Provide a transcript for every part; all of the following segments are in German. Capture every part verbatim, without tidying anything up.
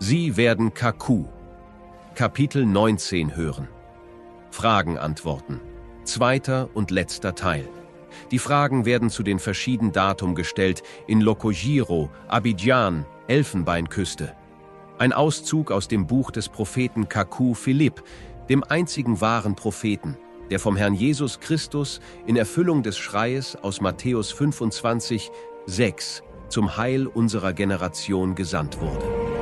Sie werden Kaku, Kapitel neunzehn hören. Fragen antworten. Zweiter und letzter Teil. Die Fragen werden zu den verschiedenen Datum gestellt in Lokojiro, Abidjan, Elfenbeinküste. Ein Auszug aus dem Buch des Propheten Kaku Philipp, dem einzigen wahren Propheten, der vom Herrn Jesus Christus in Erfüllung des Schreies aus Matthäus fünfundzwanzig, sechs zum Heil unserer Generation gesandt wurde.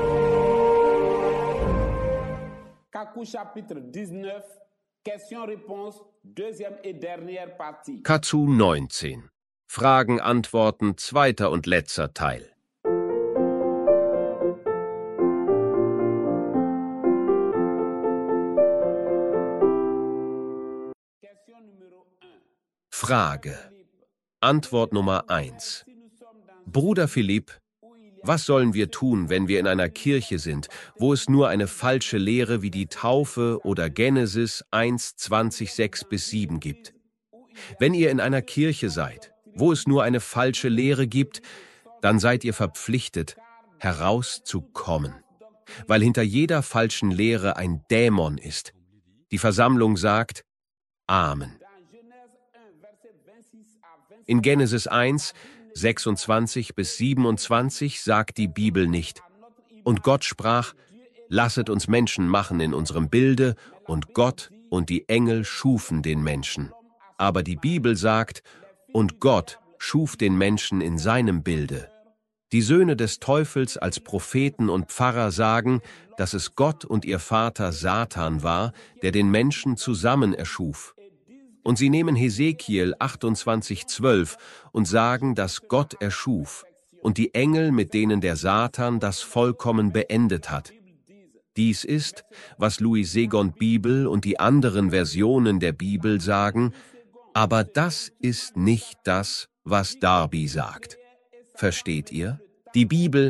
Kaku Chapitre dix-neuf, Question-Réponse, deuxième et dernière partie. Kaku neunzehn. Fragen, Antworten, zweiter und letzter Teil. Frage. Antwort Nummer eins. Bruder Philipp, was sollen wir tun, wenn wir in einer Kirche sind, wo es nur eine falsche Lehre wie die Taufe oder Genesis eins, zwanzig, sechs bis sieben gibt? Wenn ihr in einer Kirche seid, wo es nur eine falsche Lehre gibt, dann seid ihr verpflichtet, herauszukommen, weil hinter jeder falschen Lehre ein Dämon ist. Die Versammlung sagt Amen. In Genesis eins, sechsundzwanzig bis siebenundzwanzig sagt die Bibel nicht: Und Gott sprach, lasset uns Menschen machen in unserem Bilde, und Gott und die Engel schufen den Menschen. Aber die Bibel sagt, und Gott schuf den Menschen in seinem Bilde. Die Söhne des Teufels als Propheten und Pfarrer sagen, dass es Gott und ihr Vater Satan war, der den Menschen zusammen erschuf. Und sie nehmen Hesekiel achtundzwanzig, zwölf und sagen, dass Gott erschuf und die Engel, mit denen der Satan das vollkommen beendet hat. Dies ist, was Louis Segond Bibel und die anderen Versionen der Bibel sagen, aber das ist nicht das, was Darby sagt. Versteht ihr? Die Bibel,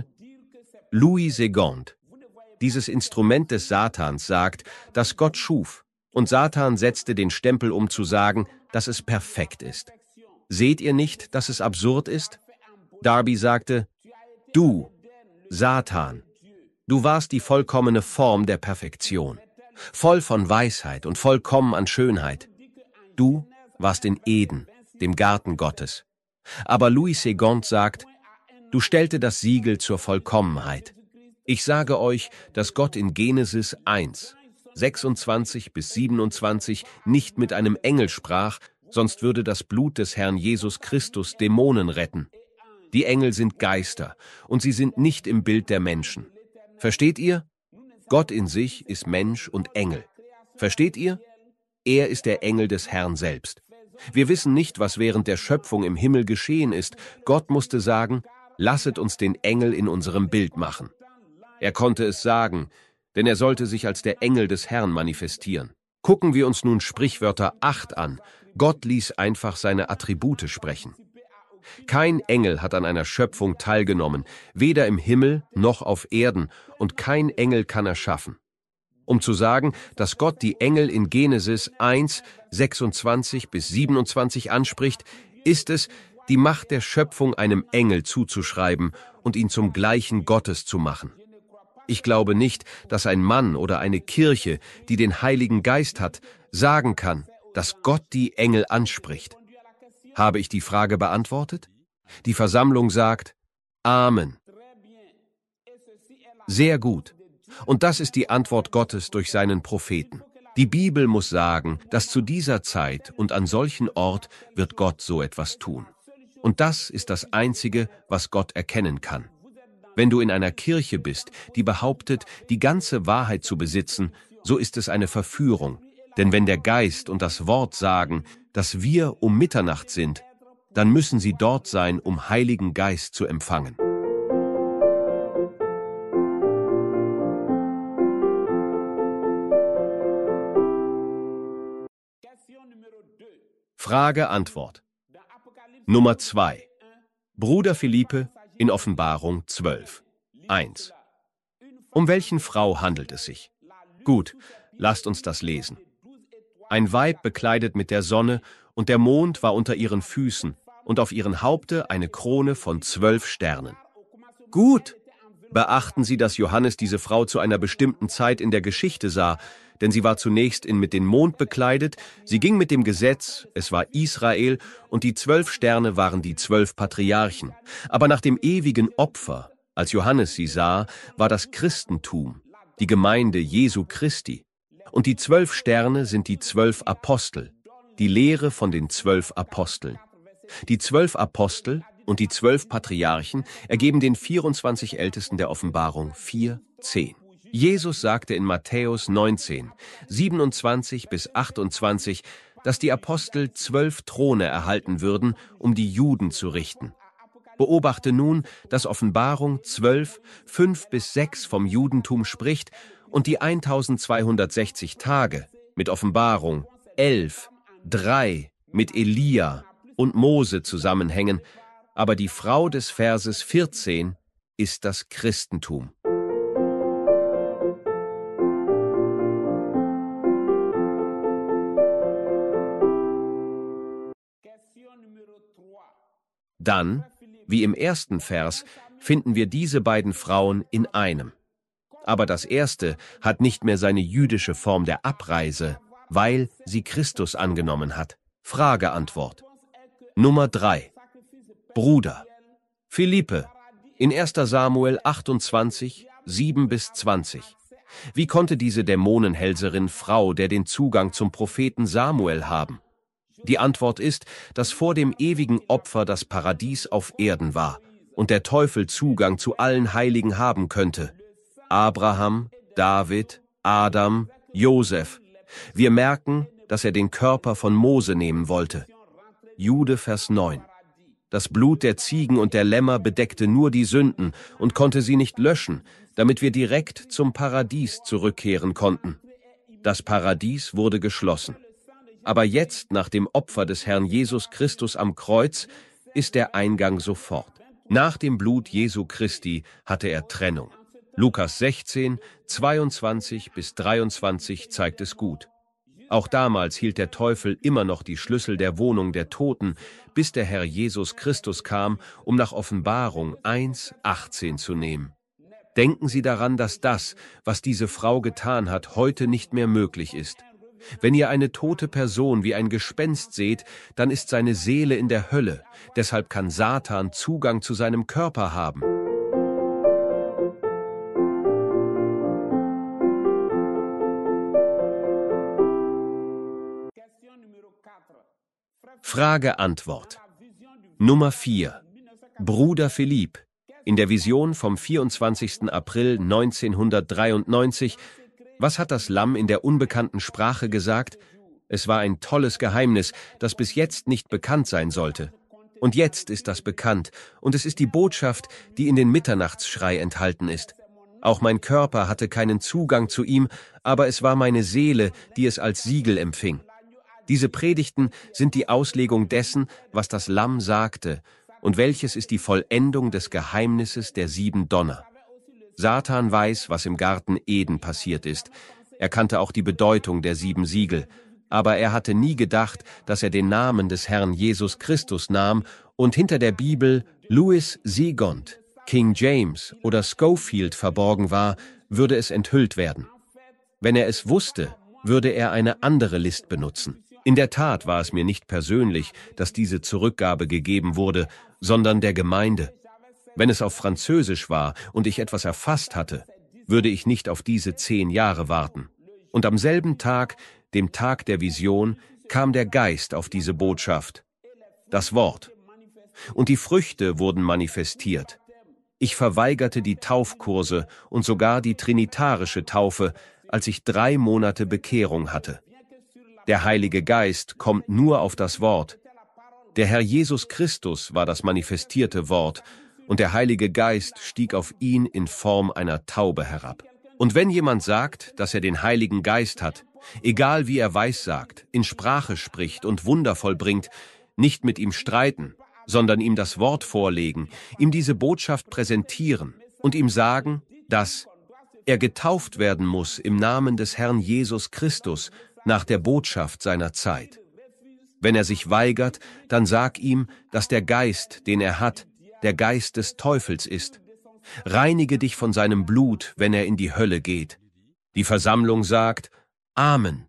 Louis Segond, dieses Instrument des Satans, sagt, dass Gott schuf. Und Satan setzte den Stempel, um zu sagen, dass es perfekt ist. Seht ihr nicht, dass es absurd ist? Darby sagte, du, Satan, du warst die vollkommene Form der Perfektion, voll von Weisheit und vollkommen an Schönheit. Du warst in Eden, dem Garten Gottes. Aber Louis Segond sagt, du stellte das Siegel zur Vollkommenheit. Ich sage euch, dass Gott in Genesis eins, sechsundzwanzig bis siebenundzwanzig nicht mit einem Engel sprach, sonst würde das Blut des Herrn Jesus Christus Dämonen retten. Die Engel sind Geister, und sie sind nicht im Bild der Menschen. Versteht ihr? Gott in sich ist Mensch und Engel. Versteht ihr? Er ist der Engel des Herrn selbst. Wir wissen nicht, was während der Schöpfung im Himmel geschehen ist. Gott musste sagen, lasset uns den Engel in unserem Bild machen. Er konnte es sagen, denn er sollte sich als der Engel des Herrn manifestieren. Gucken wir uns nun Sprichwörter acht an. Gott ließ einfach seine Attribute sprechen. Kein Engel hat an einer Schöpfung teilgenommen, weder im Himmel noch auf Erden, und kein Engel kann erschaffen. Um zu sagen, dass Gott die Engel in Genesis eins, sechsundzwanzig bis siebenundzwanzig anspricht, ist es, die Macht der Schöpfung einem Engel zuzuschreiben und ihn zum Gleichen Gottes zu machen. Ich glaube nicht, dass ein Mann oder eine Kirche, die den Heiligen Geist hat, sagen kann, dass Gott die Engel anspricht. Habe ich die Frage beantwortet? Die Versammlung sagt Amen. Sehr gut. Und das ist die Antwort Gottes durch seinen Propheten. Die Bibel muss sagen, dass zu dieser Zeit und an solchen Ort wird Gott so etwas tun. Und das ist das Einzige, was Gott erkennen kann. Wenn du in einer Kirche bist, die behauptet, die ganze Wahrheit zu besitzen, so ist es eine Verführung. Denn wenn der Geist und das Wort sagen, dass wir um Mitternacht sind, dann müssen sie dort sein, um Heiligen Geist zu empfangen. Frage, Antwort. Nummer zwei. Bruder Philippe in Offenbarung zwölf. eins. Um welchen Frau handelt es sich? Gut, lasst uns das lesen. Ein Weib bekleidet mit der Sonne, und der Mond war unter ihren Füßen, und auf ihrem Haupte eine Krone von zwölf Sternen. Gut, Beachten Sie, dass Johannes diese Frau zu einer bestimmten Zeit in der Geschichte sah, denn sie war zunächst in mit dem Mond bekleidet, sie ging mit dem Gesetz, es war Israel, und die zwölf Sterne waren die zwölf Patriarchen. Aber nach dem ewigen Opfer, als Johannes sie sah, war das Christentum, die Gemeinde Jesu Christi. Und die zwölf Sterne sind die zwölf Apostel, die Lehre von den zwölf Aposteln. Die zwölf Apostel und die zwölf Patriarchen ergeben den vierundzwanzig Ältesten der Offenbarung vier, zehn. Jesus sagte in Matthäus neunzehn, siebenundzwanzig bis achtundzwanzig, dass die Apostel zwölf Throne erhalten würden, um die Juden zu richten. Beobachte nun, dass Offenbarung zwölf, fünf bis sechs vom Judentum spricht und die eintausendzweihundertsechzig Tage mit Offenbarung elf, drei mit Elia und Mose zusammenhängen, aber die Frau des Verses vierzehn ist das Christentum. Dann, wie im ersten Vers, finden wir diese beiden Frauen in einem. Aber das erste hat nicht mehr seine jüdische Form der Abreise, weil sie Christus angenommen hat. Frage-Antwort. Nummer drei. Bruder. Philippe, in erster Samuel achtundzwanzig, sieben bis zwanzig. Wie konnte diese Dämonenhälserin Frau der den Zugang zum Propheten Samuel haben? Die Antwort ist, dass vor dem ewigen Opfer das Paradies auf Erden war und der Teufel Zugang zu allen Heiligen haben könnte. Abraham, David, Adam, Josef. Wir merken, dass er den Körper von Mose nehmen wollte. Jude, Vers neun. Das Blut der Ziegen und der Lämmer bedeckte nur die Sünden und konnte sie nicht löschen, damit wir direkt zum Paradies zurückkehren konnten. Das Paradies wurde geschlossen. Aber jetzt, nach dem Opfer des Herrn Jesus Christus am Kreuz, ist der Eingang sofort. Nach dem Blut Jesu Christi hatte er Trennung. Lukas sechzehn, zweiundzwanzig bis dreiundzwanzig zeigt es gut. Auch damals hielt der Teufel immer noch die Schlüssel der Wohnung der Toten, bis der Herr Jesus Christus kam, um nach Offenbarung eins, achtzehn zu nehmen. Denken Sie daran, dass das, was diese Frau getan hat, heute nicht mehr möglich ist. Wenn ihr eine tote Person wie ein Gespenst seht, dann ist seine Seele in der Hölle. Deshalb kann Satan Zugang zu seinem Körper haben. Frage-Antwort. Nummer vier. Bruder Philippe. In der Vision vom vierundzwanzigsten April neunzehnhundertdreiundneunzig. Was hat das Lamm in der unbekannten Sprache gesagt? Es war ein tolles Geheimnis, das bis jetzt nicht bekannt sein sollte. Und jetzt ist das bekannt, und es ist die Botschaft, die in den Mitternachtsschrei enthalten ist. Auch mein Körper hatte keinen Zugang zu ihm, aber es war meine Seele, die es als Siegel empfing. Diese Predigten sind die Auslegung dessen, was das Lamm sagte, und welches ist die Vollendung des Geheimnisses der sieben Donner. Satan weiß, was im Garten Eden passiert ist. Er kannte auch die Bedeutung der sieben Siegel. Aber er hatte nie gedacht, dass er den Namen des Herrn Jesus Christus nahm und hinter der Bibel Louis Segond, King James oder Scofield verborgen war, würde es enthüllt werden. Wenn er es wusste, würde er eine andere List benutzen. In der Tat war es mir nicht persönlich, dass diese Zurückgabe gegeben wurde, sondern der Gemeinde. Wenn es auf Französisch war und ich etwas erfasst hatte, würde ich nicht auf diese zehn Jahre warten. Und am selben Tag, dem Tag der Vision, kam der Geist auf diese Botschaft, das Wort. Und die Früchte wurden manifestiert. Ich verweigerte die Taufkurse und sogar die trinitarische Taufe, als ich drei Monate Bekehrung hatte. Der Heilige Geist kommt nur auf das Wort. Der Herr Jesus Christus war das manifestierte Wort, und der Heilige Geist stieg auf ihn in Form einer Taube herab. Und wenn jemand sagt, dass er den Heiligen Geist hat, egal wie er weissagt, in Sprache spricht und Wunder vollbringt, nicht mit ihm streiten, sondern ihm das Wort vorlegen, ihm diese Botschaft präsentieren und ihm sagen, dass er getauft werden muss im Namen des Herrn Jesus Christus nach der Botschaft seiner Zeit. Wenn er sich weigert, dann sag ihm, dass der Geist, den er hat, der Geist des Teufels ist. Reinige dich von seinem Blut, wenn er in die Hölle geht. Die Versammlung sagt, Amen.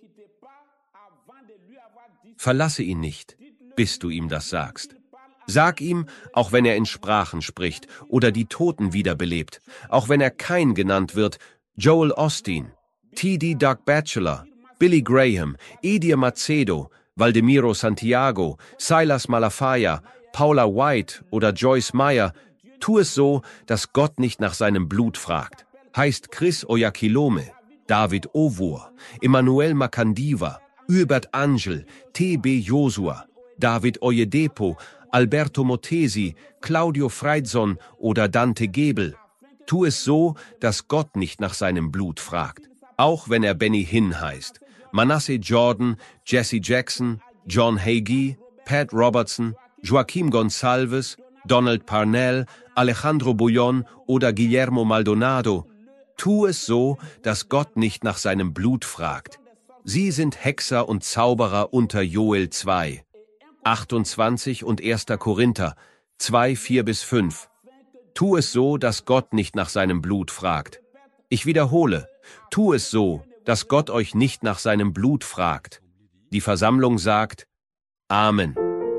Verlasse ihn nicht, bis du ihm das sagst. Sag ihm, auch wenn er in Sprachen spricht oder die Toten wiederbelebt, auch wenn er Kain genannt wird, Joel Osteen, T D Doug Batchelor, Billy Graham, Edir Macedo, Valdemiro Santiago, Silas Malafaia, Paula White oder Joyce Meyer, tu es so, dass Gott nicht nach seinem Blut fragt. Heißt Chris Oyakhilome, David Ovur, Emmanuel Makandiva, Hubert Angel, T B Josua, David Oyedepo, Alberto Motesi, Claudio Freidson oder Dante Gebel. Tu es so, dass Gott nicht nach seinem Blut fragt. Auch wenn er Benny Hinn heißt. Manasseh Jordan, Jesse Jackson, John Hagee, Pat Robertson, Joaquim Gonsalves, Donald Parnell, Alejandro Bullón oder Guillermo Maldonado. Tu es so, dass Gott nicht nach seinem Blut fragt. Sie sind Hexer und Zauberer unter Joel zwei, achtundzwanzig und erster Korinther zwei, vier bis fünf. Tu es so, dass Gott nicht nach seinem Blut fragt. Ich wiederhole, tu es so, dass Gott euch nicht nach seinem Blut fragt. Die Versammlung sagt, Amen.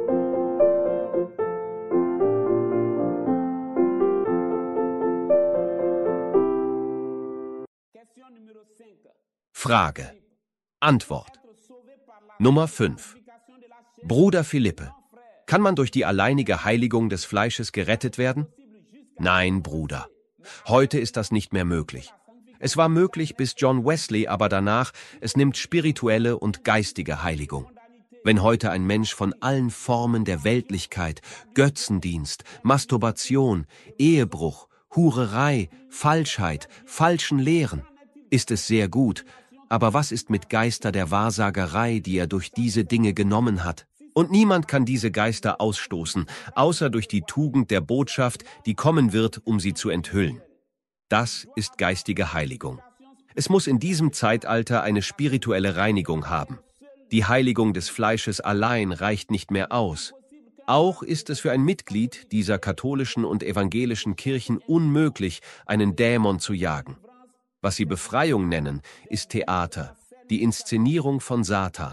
Frage. Antwort. Nummer fünf. Bruder Philippe, kann man durch die alleinige Heiligung des Fleisches gerettet werden? Nein, Bruder. Heute ist das nicht mehr möglich. Es war möglich bis John Wesley, aber danach, es nimmt spirituelle und geistige Heiligung. Wenn heute ein Mensch von allen Formen der Weltlichkeit, Götzendienst, Masturbation, Ehebruch, Hurerei, Falschheit, falschen Lehren, ist es sehr gut, aber was ist mit Geister der Wahrsagerei, die er durch diese Dinge genommen hat? Und niemand kann diese Geister ausstoßen, außer durch die Tugend der Botschaft, die kommen wird, um sie zu enthüllen. Das ist geistige Heiligung. Es muss in diesem Zeitalter eine spirituelle Reinigung haben. Die Heiligung des Fleisches allein reicht nicht mehr aus. Auch ist es für ein Mitglied dieser katholischen und evangelischen Kirchen unmöglich, einen Dämon zu jagen. Was sie Befreiung nennen, ist Theater, die Inszenierung von Satan.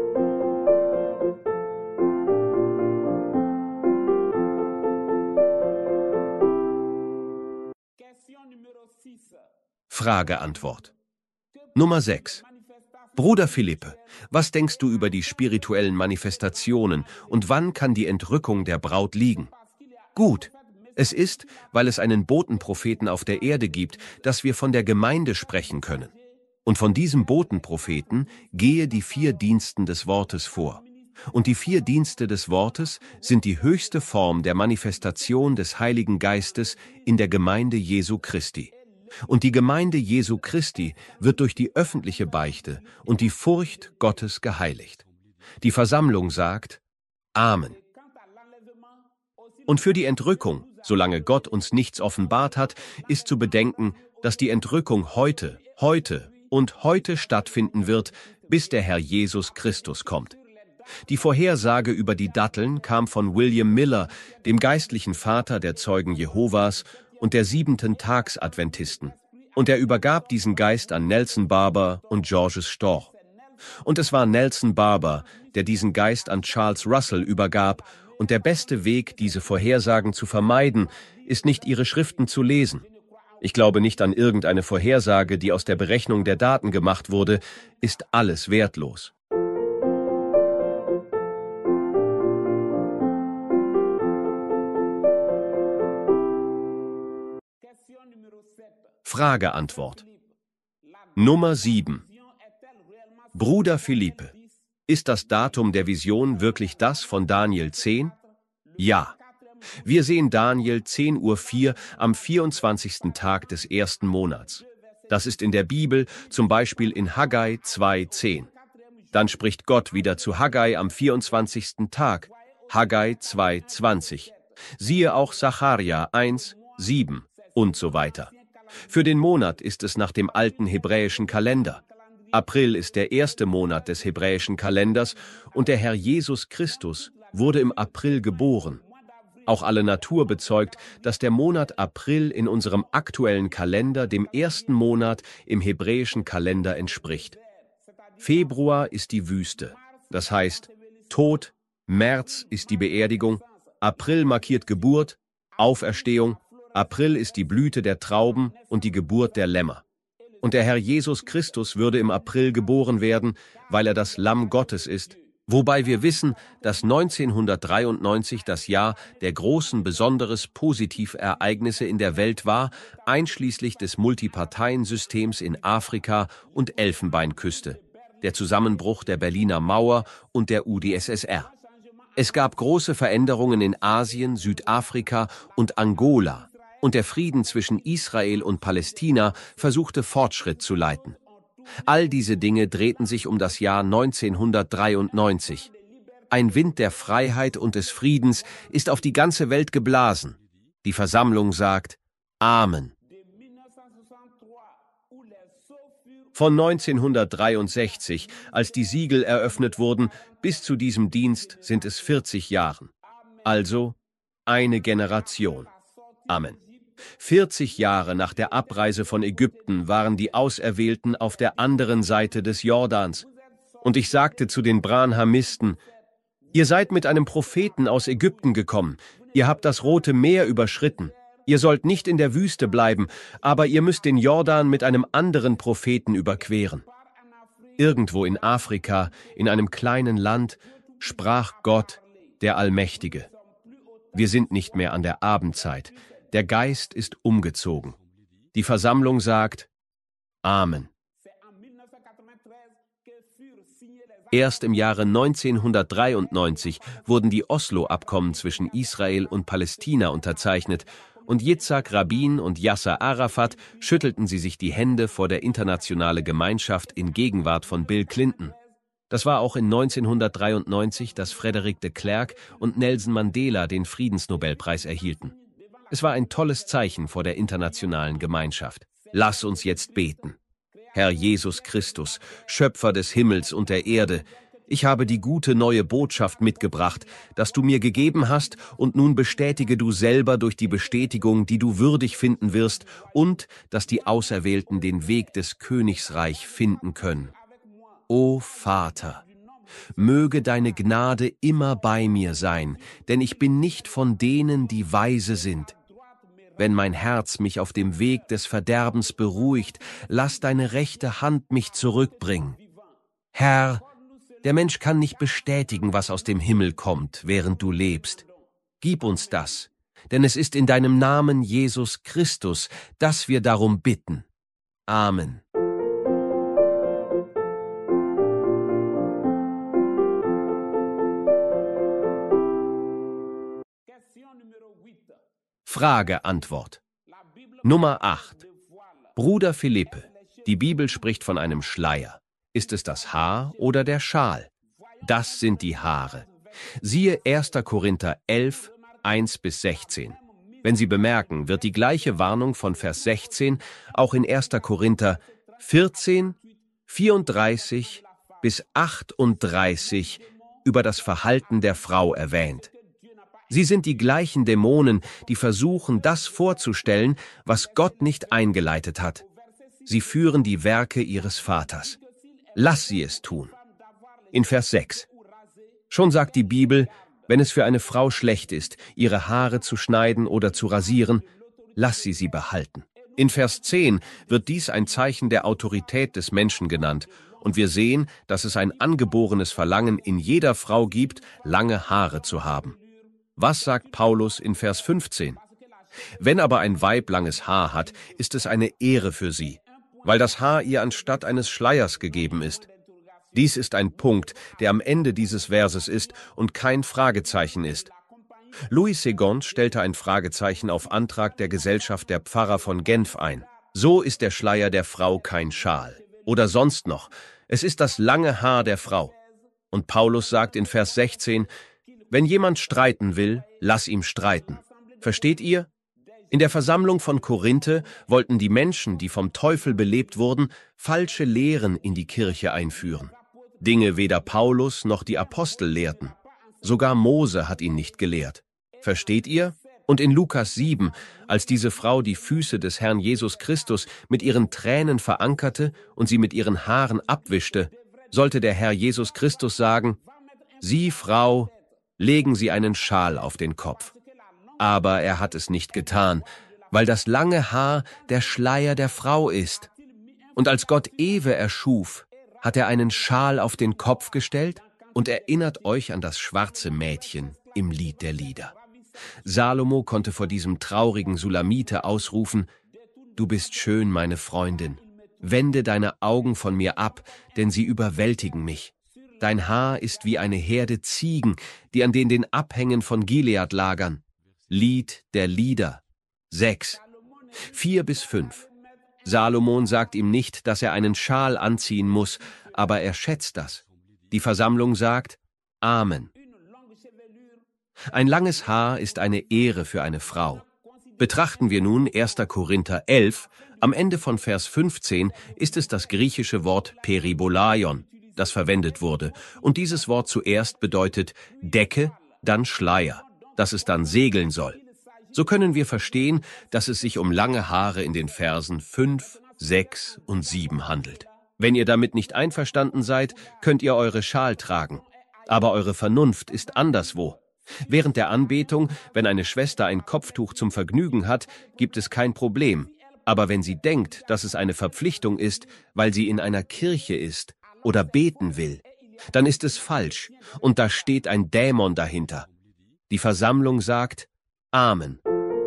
Frage-Antwort. Nummer sechs. Bruder Philippe, was denkst du über die spirituellen Manifestationen und wann kann die Entrückung der Braut liegen? Gut. Es ist, weil es einen Botenpropheten auf der Erde gibt, dass wir von der Gemeinde sprechen können. Und von diesem Botenpropheten gehe die vier Diensten des Wortes vor. Und die vier Dienste des Wortes sind die höchste Form der Manifestation des Heiligen Geistes in der Gemeinde Jesu Christi. Und die Gemeinde Jesu Christi wird durch die öffentliche Beichte und die Furcht Gottes geheiligt. Die Versammlung sagt, Amen. Und für die Entrückung, solange Gott uns nichts offenbart hat, ist zu bedenken, dass die Entrückung heute, heute und heute stattfinden wird, bis der Herr Jesus Christus kommt. Die Vorhersage über die Datteln kam von William Miller, dem geistlichen Vater der Zeugen Jehovas und der Siebenten-Tags-Adventisten. Und er übergab diesen Geist an Nelson Barber und Georges Storch. Und es war Nelson Barber, der diesen Geist an Charles Russell übergab, und der beste Weg, diese Vorhersagen zu vermeiden, ist nicht ihre Schriften zu lesen. Ich glaube nicht an irgendeine Vorhersage, die aus der Berechnung der Daten gemacht wurde, ist alles wertlos. Frage-Antwort. Nummer sieben. Bruder Philippe, ist das Datum der Vision wirklich das von Daniel zehn? Ja. Wir sehen Daniel zehn Uhr vier am vierundzwanzigsten Tag des ersten Monats. Das ist in der Bibel, zum Beispiel in Haggai zwei zehn. Dann spricht Gott wieder zu Haggai am vierundzwanzigsten Tag, Haggai zwei zwanzig. Siehe auch Sacharja eins sieben und so weiter. Für den Monat ist es nach dem alten hebräischen Kalender. April ist der erste Monat des hebräischen Kalenders und der Herr Jesus Christus wurde im April geboren. Auch alle Natur bezeugt, dass der Monat April in unserem aktuellen Kalender dem ersten Monat im hebräischen Kalender entspricht. Februar ist die Wüste, das heißt Tod, März ist die Beerdigung, April markiert Geburt, Auferstehung, April ist die Blüte der Trauben und die Geburt der Lämmer. Und der Herr Jesus Christus würde im April geboren werden, weil er das Lamm Gottes ist, wobei wir wissen, dass neunzehnhundertdreiundneunzig das Jahr der großen, besonderes Positivereignisse in der Welt war, einschließlich des Multiparteiensystems in Afrika und Elfenbeinküste, der Zusammenbruch der Berliner Mauer und der U d S S R. Es gab große Veränderungen in Asien, Südafrika und Angola, und der Frieden zwischen Israel und Palästina versuchte Fortschritt zu leiten. All diese Dinge drehten sich um das Jahr neunzehnhundertdreiundneunzig. Ein Wind der Freiheit und des Friedens ist auf die ganze Welt geblasen. Die Versammlung sagt Amen. Von neunzehnhundertdreiundsechzig, als die Siegel eröffnet wurden, bis zu diesem Dienst sind es vierzig Jahre. Also eine Generation. Amen. vierzig Jahre nach der Abreise von Ägypten waren die Auserwählten auf der anderen Seite des Jordans. Und ich sagte zu den Branhamisten: Ihr seid mit einem Propheten aus Ägypten gekommen. Ihr habt das Rote Meer überschritten. Ihr sollt nicht in der Wüste bleiben, aber ihr müsst den Jordan mit einem anderen Propheten überqueren. Irgendwo in Afrika, in einem kleinen Land, sprach Gott, der Allmächtige: Wir sind nicht mehr an der Abendzeit. Der Geist ist umgezogen. Die Versammlung sagt Amen. Erst im Jahre neunzehnhundertdreiundneunzig wurden die Oslo-Abkommen zwischen Israel und Palästina unterzeichnet, und Yitzhak Rabin und Yasser Arafat schüttelten sie sich die Hände vor der internationalen Gemeinschaft in Gegenwart von Bill Clinton. Das war auch in neunzehnhundertdreiundneunzig, dass Frederick de Klerk und Nelson Mandela den Friedensnobelpreis erhielten. Es war ein tolles Zeichen vor der internationalen Gemeinschaft. Lass uns jetzt beten. Herr Jesus Christus, Schöpfer des Himmels und der Erde, ich habe die gute neue Botschaft mitgebracht, dass du mir gegeben hast, und nun bestätige du selber durch die Bestätigung, die du würdig finden wirst, und dass die Auserwählten den Weg des Königsreich finden können. O Vater, möge deine Gnade immer bei mir sein, denn ich bin nicht von denen, die weise sind. Wenn mein Herz mich auf dem Weg des Verderbens beruhigt, lass deine rechte Hand mich zurückbringen. Herr, der Mensch kann nicht bestätigen, was aus dem Himmel kommt, während du lebst. Gib uns das, denn es ist in deinem Namen Jesus Christus, dass wir darum bitten. Amen. Frage-Antwort. Nummer acht. Bruder Philippe, die Bibel spricht von einem Schleier. Ist es das Haar oder der Schal? Das sind die Haare. Siehe erster Korinther elf, eins bis sechzehn. Wenn Sie bemerken, wird die gleiche Warnung von Vers sechzehn auch in erster Korinther vierzehn, vierunddreißig bis achtunddreißig über das Verhalten der Frau erwähnt. Sie sind die gleichen Dämonen, die versuchen, das vorzustellen, was Gott nicht eingeleitet hat. Sie führen die Werke ihres Vaters. Lass sie es tun. In Vers sechs. Schon sagt die Bibel, wenn es für eine Frau schlecht ist, ihre Haare zu schneiden oder zu rasieren, lass sie sie behalten. In Vers zehn wird dies ein Zeichen der Autorität des Menschen genannt, und wir sehen, dass es ein angeborenes Verlangen in jeder Frau gibt, lange Haare zu haben. Was sagt Paulus in Vers fünfzehn? Wenn aber ein Weib langes Haar hat, ist es eine Ehre für sie, weil das Haar ihr anstatt eines Schleiers gegeben ist. Dies ist ein Punkt, der am Ende dieses Verses ist und kein Fragezeichen ist. Louis Segond stellte ein Fragezeichen auf Antrag der Gesellschaft der Pfarrer von Genf ein. So ist der Schleier der Frau kein Schal. Oder sonst noch, es ist das lange Haar der Frau. Und Paulus sagt in Vers sechzehn, wenn jemand streiten will, lass ihm streiten. Versteht ihr? In der Versammlung von Korinthe wollten die Menschen, die vom Teufel belebt wurden, falsche Lehren in die Kirche einführen. Dinge weder Paulus noch die Apostel lehrten. Sogar Mose hat ihn nicht gelehrt. Versteht ihr? Und in Lukas sieben, als diese Frau die Füße des Herrn Jesus Christus mit ihren Tränen verankerte und sie mit ihren Haaren abwischte, sollte der Herr Jesus Christus sagen: Sie, Frau, legen Sie einen Schal auf den Kopf. Aber er hat es nicht getan, weil das lange Haar der Schleier der Frau ist. Und als Gott Ewe erschuf, hat er einen Schal auf den Kopf gestellt und erinnert euch an das schwarze Mädchen im Lied der Lieder. Salomo konnte vor diesem traurigen Sulamite ausrufen: Du bist schön, meine Freundin. Wende deine Augen von mir ab, denn sie überwältigen mich. Dein Haar ist wie eine Herde Ziegen, die an den den Abhängen von Gilead lagern. Lied der Lieder. sechs. vier bis fünf. Salomon sagt ihm nicht, dass er einen Schal anziehen muss, aber er schätzt das. Die Versammlung sagt: Amen. Ein langes Haar ist eine Ehre für eine Frau. Betrachten wir nun erster Korinther elf, am Ende von Vers fünfzehn ist es das griechische Wort Peribolaion, das verwendet wurde, und dieses Wort zuerst bedeutet Decke, dann Schleier, dass es dann segeln soll. So können wir verstehen, dass es sich um lange Haare in den Versen fünf, sechs und sieben handelt. Wenn ihr damit nicht einverstanden seid, könnt ihr eure Schal tragen. Aber eure Vernunft ist anderswo. Während der Anbetung, wenn eine Schwester ein Kopftuch zum Vergnügen hat, gibt es kein Problem. Aber wenn sie denkt, dass es eine Verpflichtung ist, weil sie in einer Kirche ist oder beten will, dann ist es falsch und da steht ein Dämon dahinter. Die Versammlung sagt: Amen.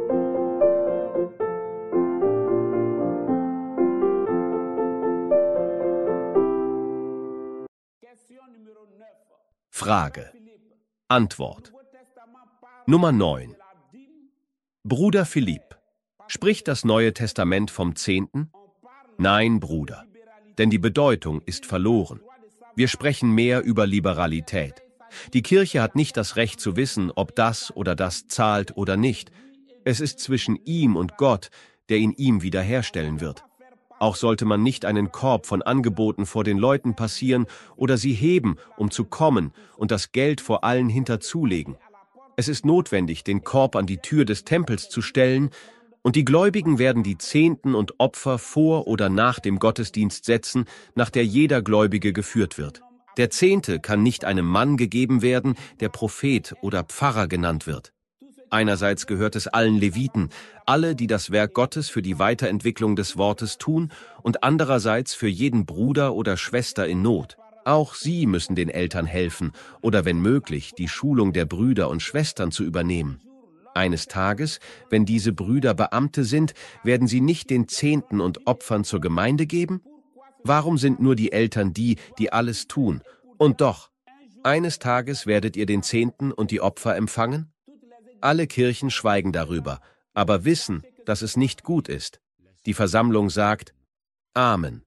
Frage. Antwort. Nummer neun. Bruder Philipp, spricht das Neue Testament vom Zehnten? Nein, Bruder, denn die Bedeutung ist verloren. Wir sprechen mehr über Liberalität. Die Kirche hat nicht das Recht zu wissen, ob das oder das zahlt oder nicht. Es ist zwischen ihm und Gott, der ihn ihm wiederherstellen wird. Auch sollte man nicht einen Korb von Angeboten vor den Leuten passieren oder sie heben, um zu kommen, und das Geld vor allen hinterzulegen. Es ist notwendig, den Korb an die Tür des Tempels zu stellen, und die Gläubigen werden die Zehnten und Opfer vor oder nach dem Gottesdienst setzen, nach der jeder Gläubige geführt wird. Der Zehnte kann nicht einem Mann gegeben werden, der Prophet oder Pfarrer genannt wird. Einerseits gehört es allen Leviten, alle, die das Werk Gottes für die Weiterentwicklung des Wortes tun, und andererseits für jeden Bruder oder Schwester in Not. Auch sie müssen den Eltern helfen oder, wenn möglich, die Schulung der Brüder und Schwestern zu übernehmen. Eines Tages, wenn diese Brüder Beamte sind, werden sie nicht den Zehnten und Opfern zur Gemeinde geben? Warum sind nur die Eltern die, die alles tun? Und doch, eines Tages werdet ihr den Zehnten und die Opfer empfangen? Alle Kirchen schweigen darüber, aber wissen, dass es nicht gut ist. Die Versammlung sagt: Amen.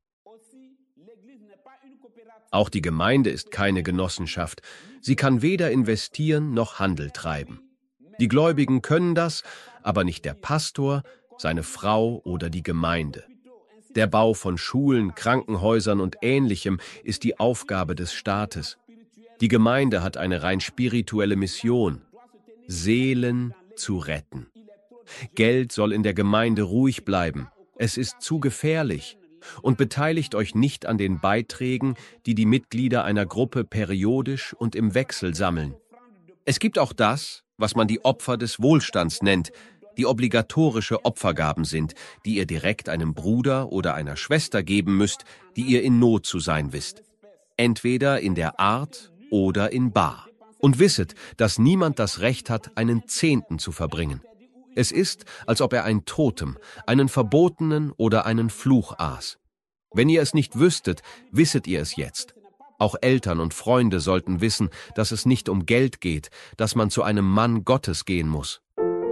Auch die Gemeinde ist keine Genossenschaft. Sie kann weder investieren noch Handel treiben. Die Gläubigen können das, aber nicht der Pastor, seine Frau oder die Gemeinde. Der Bau von Schulen, Krankenhäusern und Ähnlichem ist die Aufgabe des Staates. Die Gemeinde hat eine rein spirituelle Mission: Seelen zu retten. Geld soll in der Gemeinde ruhig bleiben. Es ist zu gefährlich. Und beteiligt euch nicht an den Beiträgen, die die Mitglieder einer Gruppe periodisch und im Wechsel sammeln. Es gibt auch das, was man die Opfer des Wohlstands nennt, die obligatorische Opfergaben sind, die ihr direkt einem Bruder oder einer Schwester geben müsst, die ihr in Not zu sein wisst. Entweder in der Art oder in bar. Und wisset, dass niemand das Recht hat, einen Zehnten zu verbringen. Es ist, als ob er ein Totem, einen verbotenen oder einen Fluch aß. Wenn ihr es nicht wüsstet, wisset ihr es jetzt. Auch Eltern und Freunde sollten wissen, dass es nicht um Geld geht, dass man zu einem Mann Gottes gehen muss.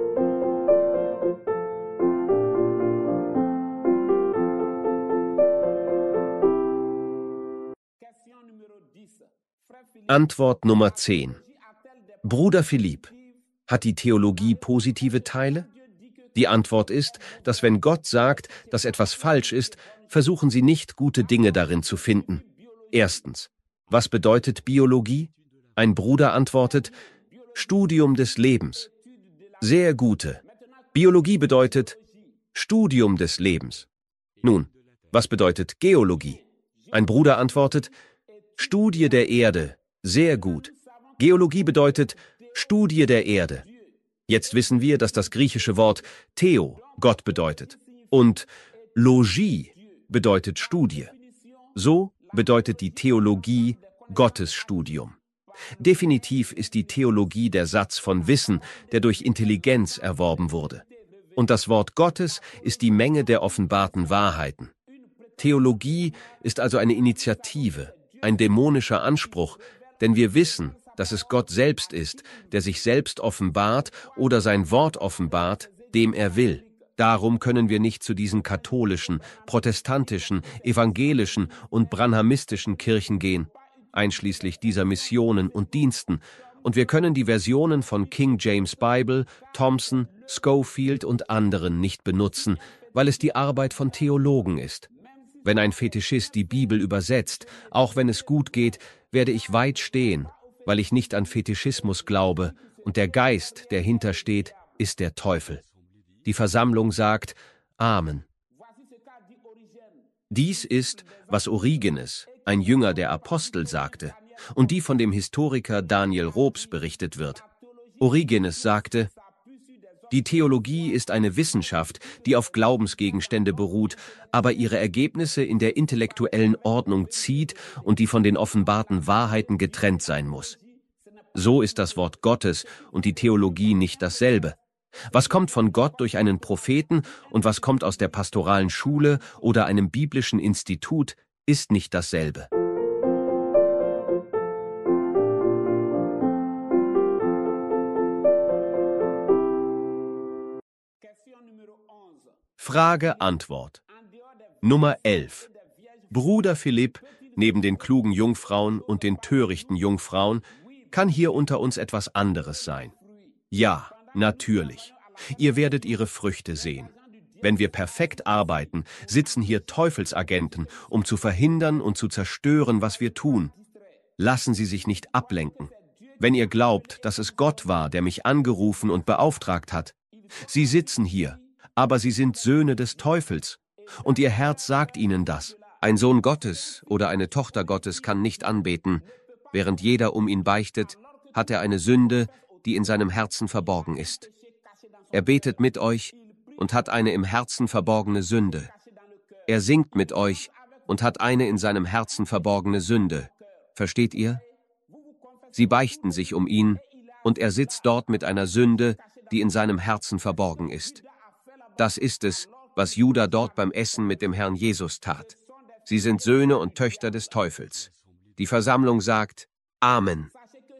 Antwort Nummer zehn. Bruder Philipp, hat die Theologie positive Teile? Die Antwort ist, dass wenn Gott sagt, dass etwas falsch ist, versuchen Sie nicht, gute Dinge darin zu finden. Erstens, was bedeutet Biologie? Ein Bruder antwortet: Studium des Lebens. Sehr gute. Biologie bedeutet Studium des Lebens. Nun, was bedeutet Geologie? Ein Bruder antwortet, Studie der Erde. Sehr gut. Geologie bedeutet Studie der Erde. Jetzt wissen wir, dass das griechische Wort Theo, Gott bedeutet. Und Logie bedeutet Studie. So bedeutet die Theologie Gottes Studium. Definitiv ist die Theologie der Satz von Wissen, der durch Intelligenz erworben wurde. Und das Wort Gottes ist die Menge der offenbarten Wahrheiten. Theologie ist also eine Initiative, ein dämonischer Anspruch, denn wir wissen, dass es Gott selbst ist, der sich selbst offenbart oder sein Wort offenbart, dem er will. Darum können wir nicht zu diesen katholischen, protestantischen, evangelischen und branhamistischen Kirchen gehen, einschließlich dieser Missionen und Diensten, und wir können die Versionen von King James Bible, Thompson, Scofield und anderen nicht benutzen, weil es die Arbeit von Theologen ist. Wenn ein Fetischist die Bibel übersetzt, auch wenn es gut geht, werde ich weit stehen, weil ich nicht an Fetischismus glaube, und der Geist, der hintersteht, ist der Teufel. Die Versammlung sagt Amen. Dies ist, was Origenes, ein Jünger der Apostel, sagte, und die von dem Historiker Daniel Robs berichtet wird. Origenes sagte, die Theologie ist eine Wissenschaft, die auf Glaubensgegenstände beruht, aber ihre Ergebnisse in der intellektuellen Ordnung zieht und die von den offenbarten Wahrheiten getrennt sein muss. So ist das Wort Gottes und die Theologie nicht dasselbe. Was kommt von Gott durch einen Propheten und was kommt aus der pastoralen Schule oder einem biblischen Institut, ist nicht dasselbe. Frage-Antwort. Nummer elf. Bruder Philipp, neben den klugen Jungfrauen und den törichten Jungfrauen, kann hier unter uns etwas anderes sein. Ja, natürlich. Ihr werdet ihre Früchte sehen. Wenn wir perfekt arbeiten, sitzen hier Teufelsagenten, um zu verhindern und zu zerstören, was wir tun. Lassen Sie sich nicht ablenken. Wenn ihr glaubt, dass es Gott war, der mich angerufen und beauftragt hat. Sie sitzen hier, aber sie sind Söhne des Teufels. Und ihr Herz sagt ihnen das. Ein Sohn Gottes oder eine Tochter Gottes kann nicht anbeten. Während jeder um ihn beichtet, hat er eine Sünde, die in seinem Herzen verborgen ist. Er betet mit euch und hat eine im Herzen verborgene Sünde. Er singt mit euch und hat eine in seinem Herzen verborgene Sünde. Versteht ihr? Sie beichten sich um ihn, und er sitzt dort mit einer Sünde, die in seinem Herzen verborgen ist. Das ist es, was Juda dort beim Essen mit dem Herrn Jesus tat. Sie sind Söhne und Töchter des Teufels. Die Versammlung sagt Amen.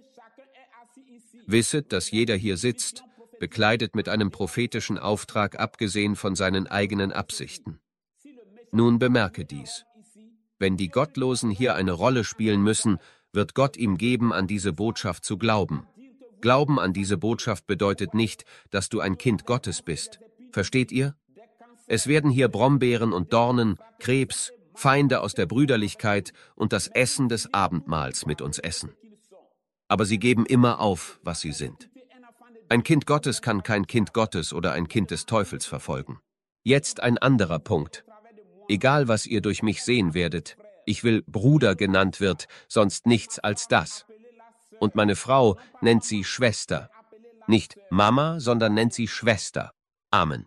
Wisset, dass jeder hier sitzt, bekleidet mit einem prophetischen Auftrag, abgesehen von seinen eigenen Absichten. Nun bemerke dies. Wenn die Gottlosen hier eine Rolle spielen müssen, wird Gott ihm geben, an diese Botschaft zu glauben. Glauben an diese Botschaft bedeutet nicht, dass du ein Kind Gottes bist. Versteht ihr? Es werden hier Brombeeren und Dornen, Krebs, Feinde aus der Brüderlichkeit und das Essen des Abendmahls mit uns essen. Aber sie geben immer auf, was sie sind. Ein Kind Gottes kann kein Kind Gottes oder ein Kind des Teufels verfolgen. Jetzt ein anderer Punkt. Egal, was ihr durch mich sehen werdet, ich will Bruder genannt wird, sonst nichts als das. Und meine Frau nennt sie Schwester. Nicht Mama, sondern nennt sie Schwester. Amen.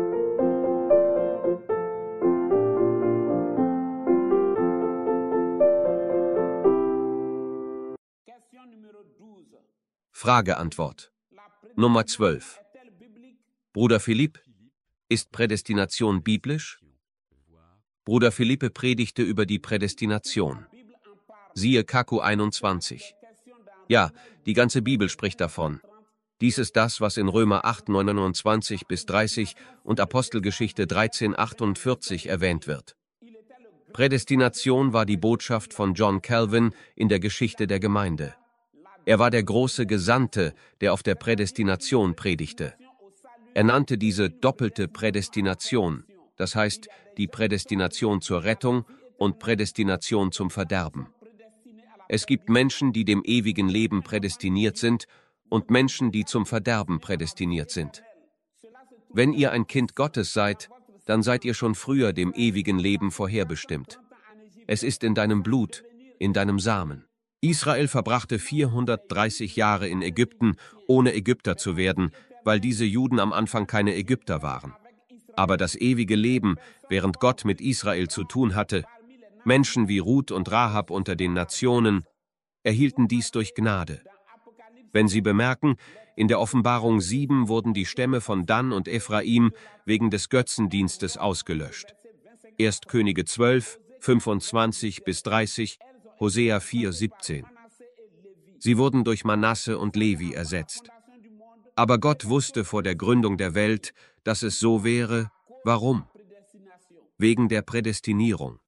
Frage-Antwort. Nummer zwölf. Bruder Philipp, ist Prädestination biblisch? Bruder Philippe predigte über die Prädestination. Siehe Kaku einundzwanzig. Ja, die ganze Bibel spricht davon. Dies ist das, was in Römer acht, neunundzwanzig bis dreißig und Apostelgeschichte dreizehn, achtundvierzig erwähnt wird. Prädestination war die Botschaft von John Calvin in der Geschichte der Gemeinde. Er war der große Gesandte, der auf der Prädestination predigte. Er nannte diese doppelte Prädestination, das heißt die Prädestination zur Rettung und Prädestination zum Verderben. Es gibt Menschen, die dem ewigen Leben prädestiniert sind, und Menschen, die zum Verderben prädestiniert sind. Wenn ihr ein Kind Gottes seid, dann seid ihr schon früher dem ewigen Leben vorherbestimmt. Es ist in deinem Blut, in deinem Samen. Israel verbrachte vierhundertdreißig Jahre in Ägypten, ohne Ägypter zu werden, weil diese Juden am Anfang keine Ägypter waren. Aber das ewige Leben, während Gott mit Israel zu tun hatte, Menschen wie Ruth und Rahab unter den Nationen, erhielten dies durch Gnade. Wenn Sie bemerken, in der Offenbarung sieben wurden die Stämme von Dan und Ephraim wegen des Götzendienstes ausgelöscht. Erst Könige zwölf, fünfundzwanzig bis dreißig, Hosea vier, siebzehn. Sie wurden durch Manasse und Levi ersetzt. Aber Gott wusste vor der Gründung der Welt, dass es so wäre. Warum? Wegen der Prädestinierung.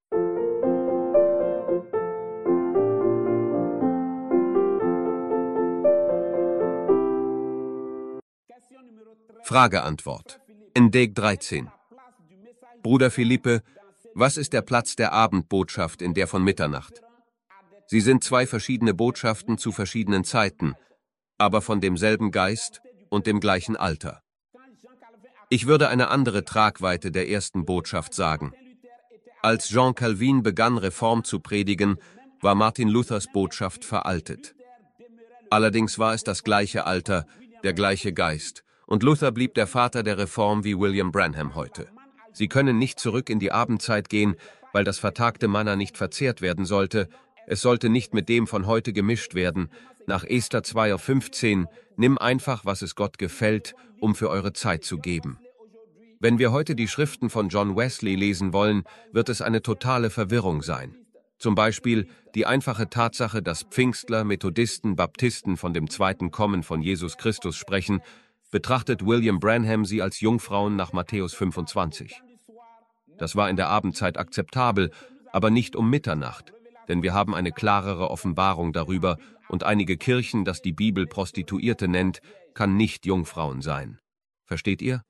Frage-Antwort. Endeg dreizehn. Bruder Philippe, was ist der Platz der Abendbotschaft in der von Mitternacht? Sie sind zwei verschiedene Botschaften zu verschiedenen Zeiten, aber von demselben Geist und dem gleichen Alter. Ich würde eine andere Tragweite der ersten Botschaft sagen. Als Jean Calvin begann, Reform zu predigen, war Martin Luthers Botschaft veraltet. Allerdings war es das gleiche Alter, der gleiche Geist, und Luther blieb der Vater der Reform wie William Branham heute. Sie können nicht zurück in die Abendzeit gehen, weil das vertagte Manna nicht verzehrt werden sollte. Es sollte nicht mit dem von heute gemischt werden. Nach Ester zwei fünfzehn, nimm einfach, was es Gott gefällt, um für eure Zeit zu geben. Wenn wir heute die Schriften von John Wesley lesen wollen, wird es eine totale Verwirrung sein. Zum Beispiel die einfache Tatsache, dass Pfingstler, Methodisten, Baptisten von dem zweiten Kommen von Jesus Christus sprechen, betrachtet William Branham sie als Jungfrauen nach Matthäus fünfundzwanzig. Das war in der Abendzeit akzeptabel, aber nicht um Mitternacht, denn wir haben eine klarere Offenbarung darüber und einige Kirchen, das die Bibel Prostituierte nennt, kann nicht Jungfrauen sein. Versteht ihr?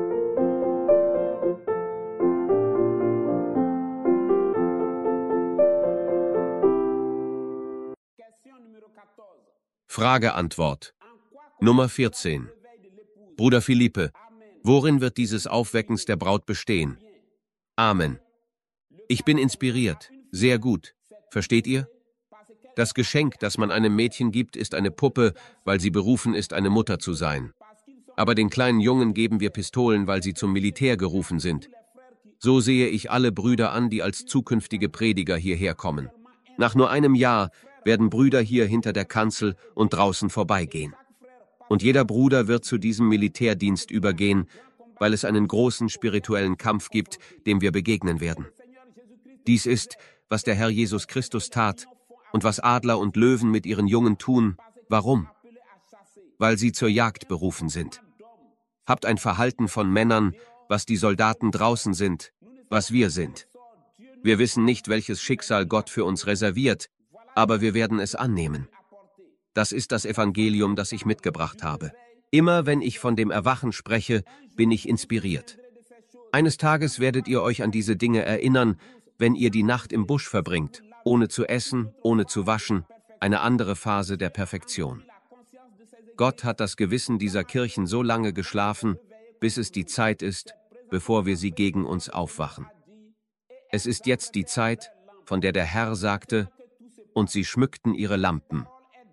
Frage-Antwort. Nummer vierzehn. Bruder Philippe, worin wird dieses Aufweckens der Braut bestehen? Amen. Ich bin inspiriert. Sehr gut. Versteht ihr? Das Geschenk, das man einem Mädchen gibt, ist eine Puppe, weil sie berufen ist, eine Mutter zu sein. Aber den kleinen Jungen geben wir Pistolen, weil sie zum Militär gerufen sind. So sehe ich alle Brüder an, die als zukünftige Prediger hierher kommen. Nach nur einem Jahr werden Brüder hier hinter der Kanzel und draußen vorbeigehen. Und jeder Bruder wird zu diesem Militärdienst übergehen, weil es einen großen spirituellen Kampf gibt, dem wir begegnen werden. Dies ist, was der Herr Jesus Christus tat und was Adler und Löwen mit ihren Jungen tun. Warum? Weil sie zur Jagd berufen sind. Habt ein Verhalten von Männern, was die Soldaten draußen sind, was wir sind. Wir wissen nicht, welches Schicksal Gott für uns reserviert, aber wir werden es annehmen. Das ist das Evangelium, das ich mitgebracht habe. Immer wenn ich von dem Erwachen spreche, bin ich inspiriert. Eines Tages werdet ihr euch an diese Dinge erinnern, wenn ihr die Nacht im Busch verbringt, ohne zu essen, ohne zu waschen, eine andere Phase der Perfektion. Gott hat das Gewissen dieser Kirchen so lange geschlafen, bis es die Zeit ist, bevor wir sie gegen uns aufwachen. Es ist jetzt die Zeit, von der der Herr sagte, und sie schmückten ihre Lampen.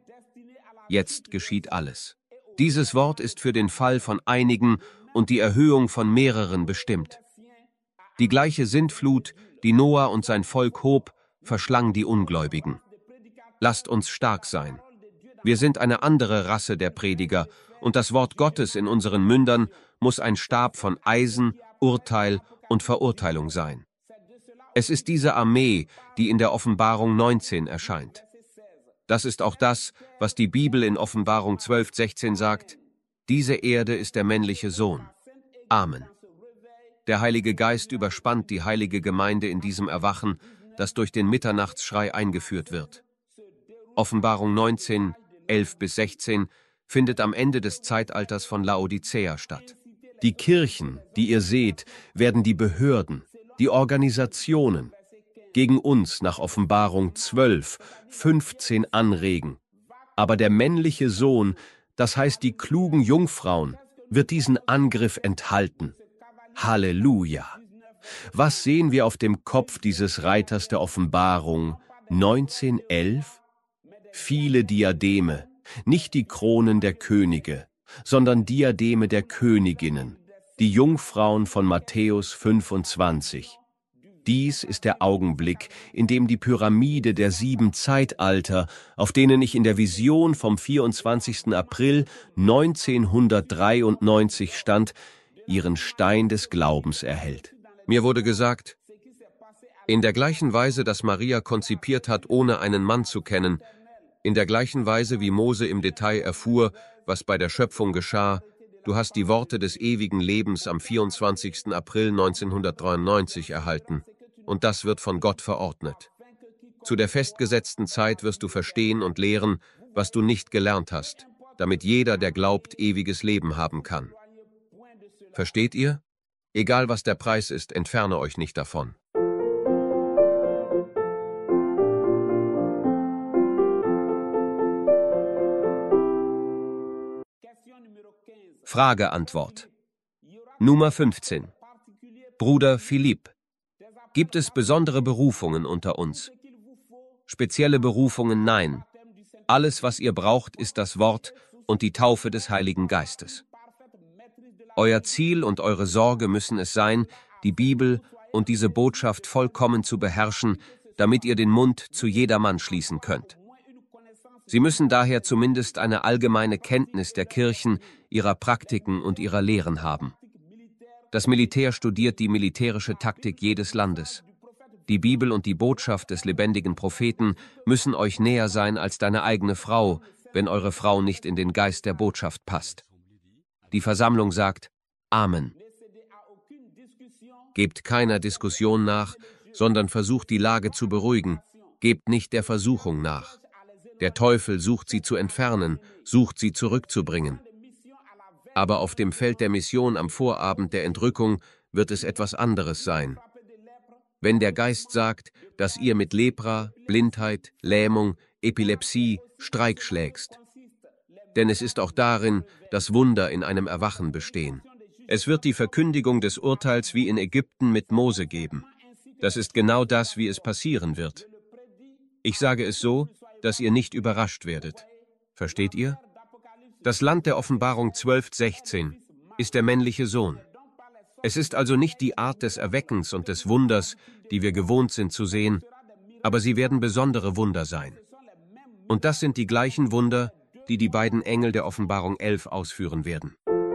Jetzt geschieht alles. Dieses Wort ist für den Fall von einigen und die Erhöhung von mehreren bestimmt. Die gleiche Sintflut, die Noah und sein Volk hob, verschlang die Ungläubigen. Lasst uns stark sein. Wir sind eine andere Rasse der Prediger, und das Wort Gottes in unseren Mündern muss ein Stab von Eisen, Urteil und Verurteilung sein. Es ist diese Armee, die in der Offenbarung neunzehn erscheint. Das ist auch das, was die Bibel in Offenbarung zwölf sechzehn sagt: Diese Erde ist der männliche Sohn. Amen. Der Heilige Geist überspannt die heilige Gemeinde in diesem Erwachen, das durch den Mitternachtsschrei eingeführt wird. Offenbarung neunzehn, elf bis sechzehn findet am Ende des Zeitalters von Laodicea statt. Die Kirchen, die ihr seht, werden die Behörden, die Organisationen gegen uns nach Offenbarung zwölf, fünfzehn anregen. Aber der männliche Sohn, das heißt die klugen Jungfrauen, wird diesen Angriff enthalten. Halleluja! Was sehen wir auf dem Kopf dieses Reiters der Offenbarung neunzehn elf? Viele Diademe, nicht die Kronen der Könige, sondern Diademe der Königinnen, die Jungfrauen von Matthäus fünfundzwanzig. Dies ist der Augenblick, in dem die Pyramide der sieben Zeitalter, auf denen ich in der Vision vom vierundzwanzigsten April neunzehnhundertdreiundneunzig stand, ihren Stein des Glaubens erhält. Mir wurde gesagt, in der gleichen Weise, dass Maria konzipiert hat, ohne einen Mann zu kennen, in der gleichen Weise, wie Mose im Detail erfuhr, was bei der Schöpfung geschah, du hast die Worte des ewigen Lebens am vierundzwanzigsten April neunzehnhundertdreiundneunzig erhalten, und das wird von Gott verordnet. Zu der festgesetzten Zeit wirst du verstehen und lehren, was du nicht gelernt hast, damit jeder, der glaubt, ewiges Leben haben kann. Versteht ihr? Egal was der Preis ist, entferne euch nicht davon. Frage-Antwort. Nummer fünfzehn. Bruder Philipp, gibt es besondere Berufungen unter uns? Spezielle Berufungen nein. Alles, was ihr braucht, ist das Wort und die Taufe des Heiligen Geistes. Euer Ziel und eure Sorge müssen es sein, die Bibel und diese Botschaft vollkommen zu beherrschen, damit ihr den Mund zu jedermann schließen könnt. Sie müssen daher zumindest eine allgemeine Kenntnis der Kirchen, ihrer Praktiken und ihrer Lehren haben. Das Militär studiert die militärische Taktik jedes Landes. Die Bibel und die Botschaft des lebendigen Propheten müssen euch näher sein als deine eigene Frau, wenn eure Frau nicht in den Geist der Botschaft passt. Die Versammlung sagt Amen. Gebt keiner Diskussion nach, sondern versucht die Lage zu beruhigen. Gebt nicht der Versuchung nach. Der Teufel sucht sie zu entfernen, sucht sie zurückzubringen. Aber auf dem Feld der Mission am Vorabend der Entrückung wird es etwas anderes sein. Wenn der Geist sagt, dass ihr mit Lepra, Blindheit, Lähmung, Epilepsie Streik schlägst. Denn es ist auch darin, dass Wunder in einem Erwachen bestehen. Es wird die Verkündigung des Urteils wie in Ägypten mit Mose geben. Das ist genau das, wie es passieren wird. Ich sage es so, dass ihr nicht überrascht werdet. Versteht ihr? Das Land der Offenbarung zwölf sechzehn ist der männliche Sohn. Es ist also nicht die Art des Erweckens und des Wunders, die wir gewohnt sind zu sehen, aber sie werden besondere Wunder sein. Und das sind die gleichen Wunder, die die beiden Engel der Offenbarung elf ausführen werden.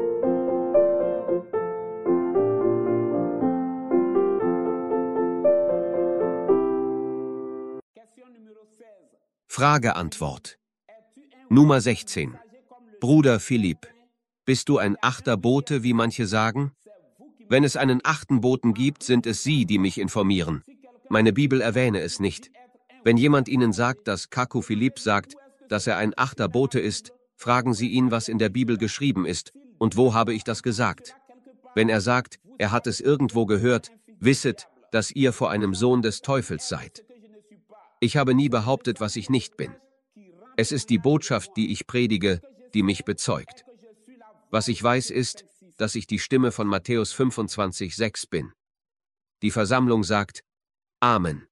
Frage-Antwort. Nummer sechzehn. Bruder Philipp, bist du ein achter Bote, wie manche sagen? Wenn es einen achten Boten gibt, sind es Sie, die mich informieren. Meine Bibel erwähne es nicht. Wenn jemand Ihnen sagt, dass Kaku Philipp sagt, dass er ein achter Bote ist, fragen Sie ihn, was in der Bibel geschrieben ist und wo habe ich das gesagt. Wenn er sagt, er hat es irgendwo gehört, wisset, dass ihr vor einem Sohn des Teufels seid. Ich habe nie behauptet, was ich nicht bin. Es ist die Botschaft, die ich predige, die mich bezeugt. Was ich weiß ist, dass ich die Stimme von Matthäus fünfundzwanzig sechs bin. Die Versammlung sagt Amen.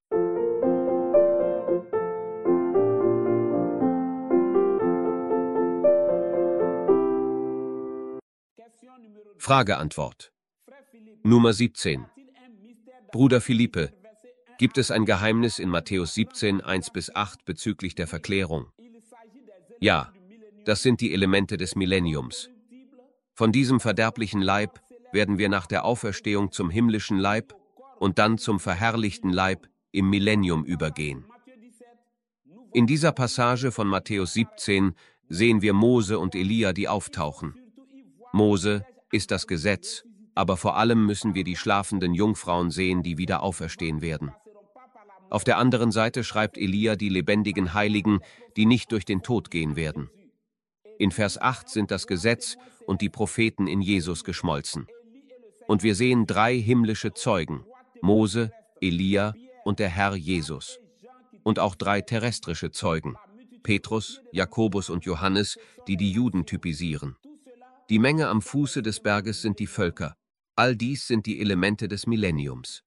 Frage-Antwort. Nummer siebzehn. Bruder Philippe, gibt es ein Geheimnis in Matthäus siebzehn, eins bis acht bezüglich der Verklärung? Ja, das sind die Elemente des Millenniums. Von diesem verderblichen Leib werden wir nach der Auferstehung zum himmlischen Leib und dann zum verherrlichten Leib im Millennium übergehen. In dieser Passage von Matthäus siebzehn sehen wir Mose und Elia, die auftauchen. Mose ist das Gesetz, aber vor allem müssen wir die schlafenden Jungfrauen sehen, die wieder auferstehen werden. Auf der anderen Seite schreibt Elia die lebendigen Heiligen, die nicht durch den Tod gehen werden. In Vers acht sind das Gesetz und die Propheten in Jesus geschmolzen. Und wir sehen drei himmlische Zeugen, Mose, Elia und der Herr Jesus. Und auch drei terrestrische Zeugen, Petrus, Jakobus und Johannes, die die Juden typisieren. Die Menge am Fuße des Berges sind die Völker. All dies sind die Elemente des Millenniums.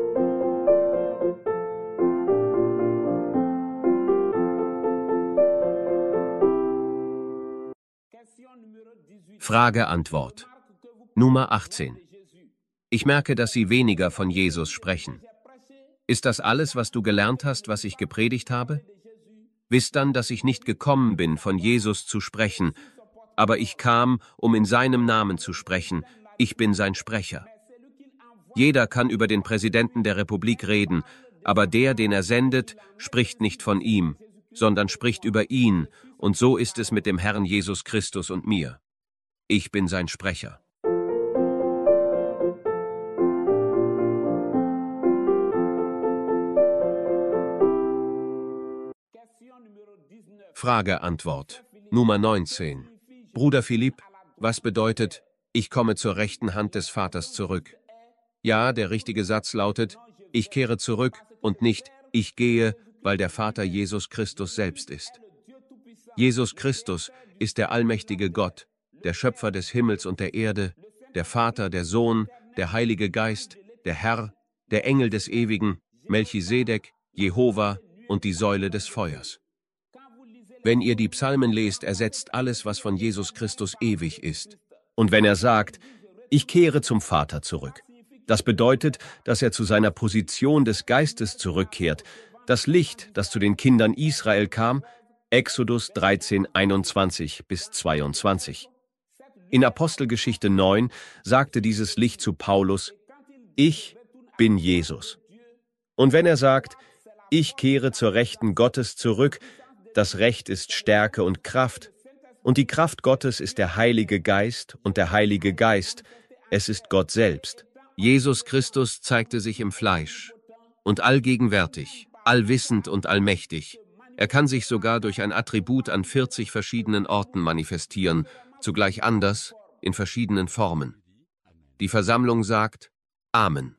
Frage-Antwort. Nummer achtzehn. Ich merke, dass Sie weniger von Jesus sprechen. Ist das alles, was du gelernt hast, was ich gepredigt habe? Wiss dann, dass ich nicht gekommen bin, von Jesus zu sprechen, aber ich kam, um in seinem Namen zu sprechen. Ich bin sein Sprecher. Jeder kann über den Präsidenten der Republik reden, aber der, den er sendet, spricht nicht von ihm, sondern spricht über ihn, und so ist es mit dem Herrn Jesus Christus und mir. Ich bin sein Sprecher. Frage-Antwort. Nummer neunzehn. Bruder Philipp, was bedeutet, ich komme zur rechten Hand des Vaters zurück? Ja, der richtige Satz lautet, ich kehre zurück und nicht, ich gehe, weil der Vater Jesus Christus selbst ist. Jesus Christus ist der allmächtige Gott, der Schöpfer des Himmels und der Erde, der Vater, der Sohn, der Heilige Geist, der Herr, der Engel des Ewigen, Melchisedek, Jehova und die Säule des Feuers. Wenn ihr die Psalmen lest, ersetzt alles, was von Jesus Christus ewig ist. Und wenn er sagt, ich kehre zum Vater zurück, das bedeutet, dass er zu seiner Position des Geistes zurückkehrt. Das Licht, das zu den Kindern Israel kam, Exodus dreizehn, einundzwanzig bis zweiundzwanzig. In Apostelgeschichte neun sagte dieses Licht zu Paulus, ich bin Jesus. Und wenn er sagt, ich kehre zur Rechten Gottes zurück, das Recht ist Stärke und Kraft, und die Kraft Gottes ist der Heilige Geist, und der Heilige Geist, es ist Gott selbst. Jesus Christus zeigte sich im Fleisch und allgegenwärtig, allwissend und allmächtig. Er kann sich sogar durch ein Attribut an vierzig verschiedenen Orten manifestieren, zugleich anders, in verschiedenen Formen. Die Versammlung sagt Amen.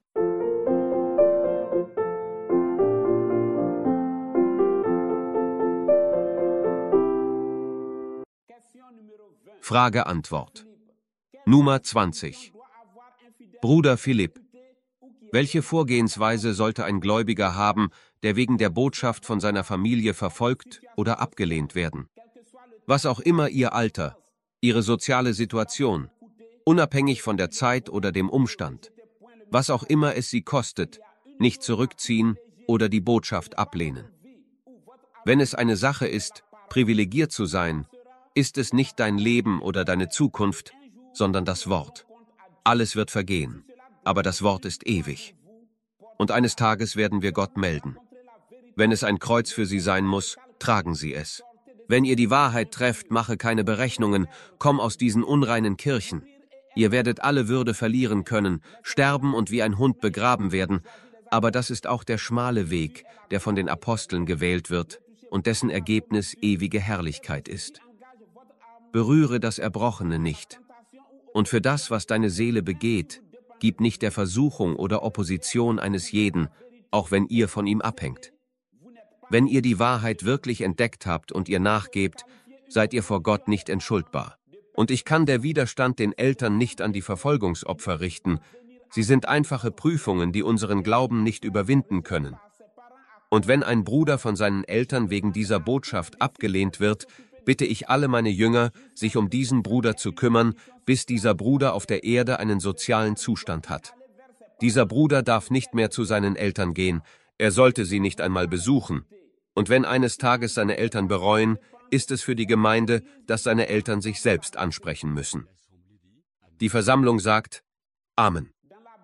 Frage-Antwort. Nummer zwanzig. Bruder Philipp, welche Vorgehensweise sollte ein Gläubiger haben, der wegen der Botschaft von seiner Familie verfolgt oder abgelehnt werden? Was auch immer ihr Alter, ihre soziale Situation, unabhängig von der Zeit oder dem Umstand, was auch immer es sie kostet, nicht zurückziehen oder die Botschaft ablehnen. Wenn es eine Sache ist, privilegiert zu sein, ist es nicht dein Leben oder deine Zukunft, sondern das Wort. Alles wird vergehen, aber das Wort ist ewig. Und eines Tages werden wir Gott melden. Wenn es ein Kreuz für sie sein muss, tragen sie es. Wenn ihr die Wahrheit trefft, mache keine Berechnungen, komm aus diesen unreinen Kirchen. Ihr werdet alle Würde verlieren können, sterben und wie ein Hund begraben werden, aber das ist auch der schmale Weg, der von den Aposteln gewählt wird und dessen Ergebnis ewige Herrlichkeit ist. Berühre das Erbrochene nicht. Und für das, was deine Seele begeht, gib nicht der Versuchung oder Opposition eines jeden, auch wenn ihr von ihm abhängt. Wenn ihr die Wahrheit wirklich entdeckt habt und ihr nachgebt, seid ihr vor Gott nicht entschuldbar. Und ich kann der Widerstand den Eltern nicht an die Verfolgungsopfer richten. Sie sind einfache Prüfungen, die unseren Glauben nicht überwinden können. Und wenn ein Bruder von seinen Eltern wegen dieser Botschaft abgelehnt wird, bitte ich alle meine Jünger, sich um diesen Bruder zu kümmern, bis dieser Bruder auf der Erde einen sozialen Zustand hat. Dieser Bruder darf nicht mehr zu seinen Eltern gehen, er sollte sie nicht einmal besuchen. Und wenn eines Tages seine Eltern bereuen, ist es für die Gemeinde, dass seine Eltern sich selbst ansprechen müssen. Die Versammlung sagt Amen.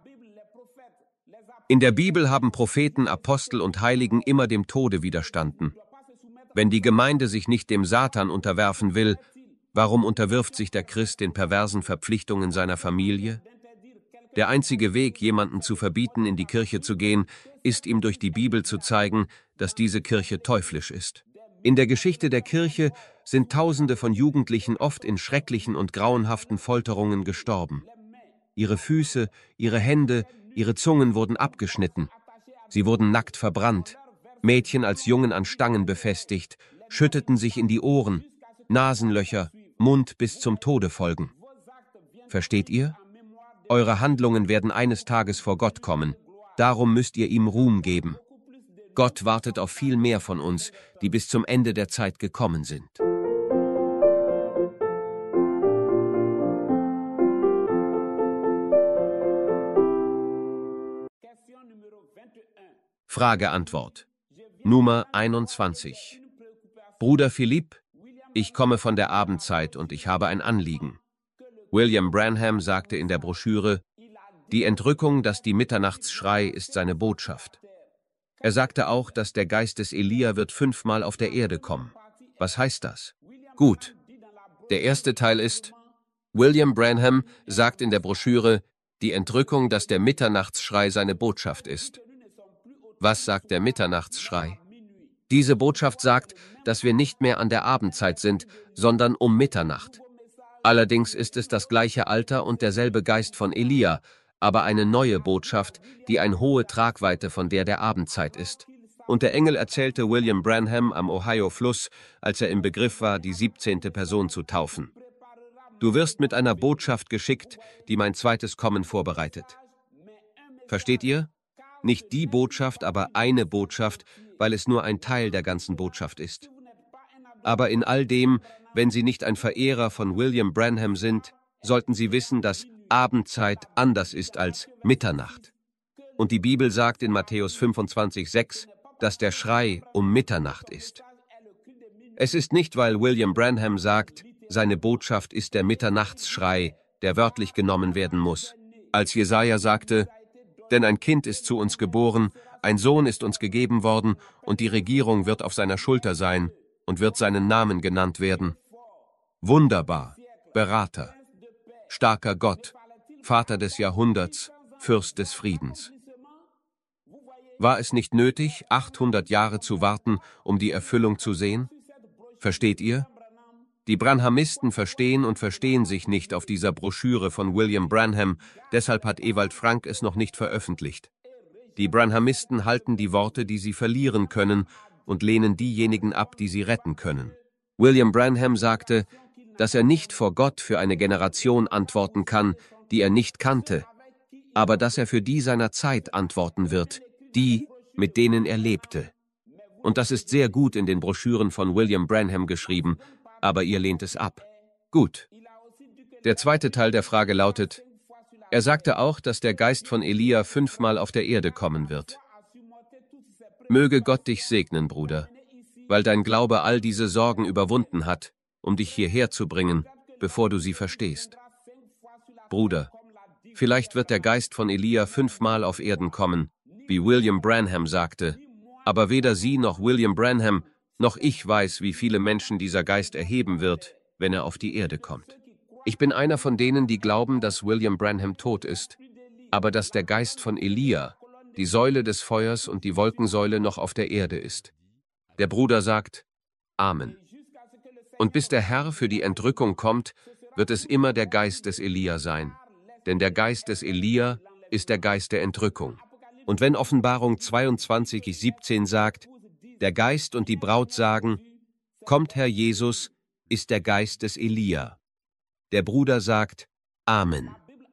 In der Bibel haben Propheten, Apostel und Heiligen immer dem Tode widerstanden. Wenn die Gemeinde sich nicht dem Satan unterwerfen will, warum unterwirft sich der Christ den perversen Verpflichtungen seiner Familie? Der einzige Weg, jemanden zu verbieten, in die Kirche zu gehen, ist ihm durch die Bibel zu zeigen, dass diese Kirche teuflisch ist. In der Geschichte der Kirche sind Tausende von Jugendlichen oft in schrecklichen und grauenhaften Folterungen gestorben. Ihre Füße, ihre Hände, ihre Zungen wurden abgeschnitten. Sie wurden nackt verbrannt, Mädchen als Jungen an Stangen befestigt, schütteten sich in die Ohren, Nasenlöcher, Mund bis zum Tode folgen. Versteht ihr? Eure Handlungen werden eines Tages vor Gott kommen, darum müsst ihr ihm Ruhm geben. Gott wartet auf viel mehr von uns, die bis zum Ende der Zeit gekommen sind. Frage-Antwort. Nummer einundzwanzig. Bruder Philipp, ich komme von der Abendzeit und ich habe ein Anliegen. William Branham sagte in der Broschüre, die Entrückung, dass die Mitternachtsschrei ist seine Botschaft. Er sagte auch, dass der Geist des Elia wird fünfmal auf der Erde kommen. Was heißt das? Gut. Der erste Teil ist, William Branham sagt in der Broschüre, die Entrückung, dass der Mitternachtsschrei seine Botschaft ist. Was sagt der Mitternachtsschrei? Diese Botschaft sagt, dass wir nicht mehr an der Abendzeit sind, sondern um Mitternacht. Allerdings ist es das gleiche Alter und derselbe Geist von Elia, aber eine neue Botschaft, die eine hohe Tragweite von der der Abendzeit ist. Und der Engel erzählte William Branham am Ohio-Fluss, als er im Begriff war, die siebzehnte Person zu taufen. Du wirst mit einer Botschaft geschickt, die mein zweites Kommen vorbereitet. Versteht ihr? Nicht die Botschaft, aber eine Botschaft, weil es nur ein Teil der ganzen Botschaft ist. Aber in all dem, wenn Sie nicht ein Verehrer von William Branham sind, sollten Sie wissen, dass Abendzeit anders ist als Mitternacht. Und die Bibel sagt in Matthäus fünfundzwanzig, sechs, dass der Schrei um Mitternacht ist. Es ist nicht, weil William Branham sagt, seine Botschaft ist der Mitternachtsschrei, der wörtlich genommen werden muss. Als Jesaja sagte, denn ein Kind ist zu uns geboren, ein Sohn ist uns gegeben worden, und die Regierung wird auf seiner Schulter sein und wird seinen Namen genannt werden. Wunderbar, Berater, starker Gott, Vater des Jahrhunderts, Fürst des Friedens. War es nicht nötig, achthundert Jahre zu warten, um die Erfüllung zu sehen? Versteht ihr? Die Branhamisten verstehen und verstehen sich nicht auf dieser Broschüre von William Branham, deshalb hat Ewald Frank es noch nicht veröffentlicht. Die Branhamisten halten die Worte, die sie verlieren können, und lehnen diejenigen ab, die sie retten können. William Branham sagte, dass er nicht vor Gott für eine Generation antworten kann, die er nicht kannte, aber dass er für die seiner Zeit antworten wird, die, mit denen er lebte. Und das ist sehr gut in den Broschüren von William Branham geschrieben, aber ihr lehnt es ab. Gut. Der zweite Teil der Frage lautet, er sagte auch, dass der Geist von Elia fünfmal auf der Erde kommen wird. Möge Gott dich segnen, Bruder, weil dein Glaube all diese Sorgen überwunden hat, um dich hierher zu bringen, bevor du sie verstehst. Bruder, vielleicht wird der Geist von Elia fünfmal auf Erden kommen, wie William Branham sagte, aber weder Sie noch William Branham noch ich weiß, wie viele Menschen dieser Geist erheben wird, wenn er auf die Erde kommt. Ich bin einer von denen, die glauben, dass William Branham tot ist, aber dass der Geist von Elia, die Säule des Feuers und die Wolkensäule noch auf der Erde ist. Der Bruder sagt, Amen. Und bis der Herr für die Entrückung kommt, wird es immer der Geist des Elia sein. Denn der Geist des Elia ist der Geist der Entrückung. Und wenn Offenbarung zweiundzwanzig, siebzehn sagt, der Geist und die Braut sagen, kommt Herr Jesus, ist der Geist des Elia. Der Bruder sagt, Amen.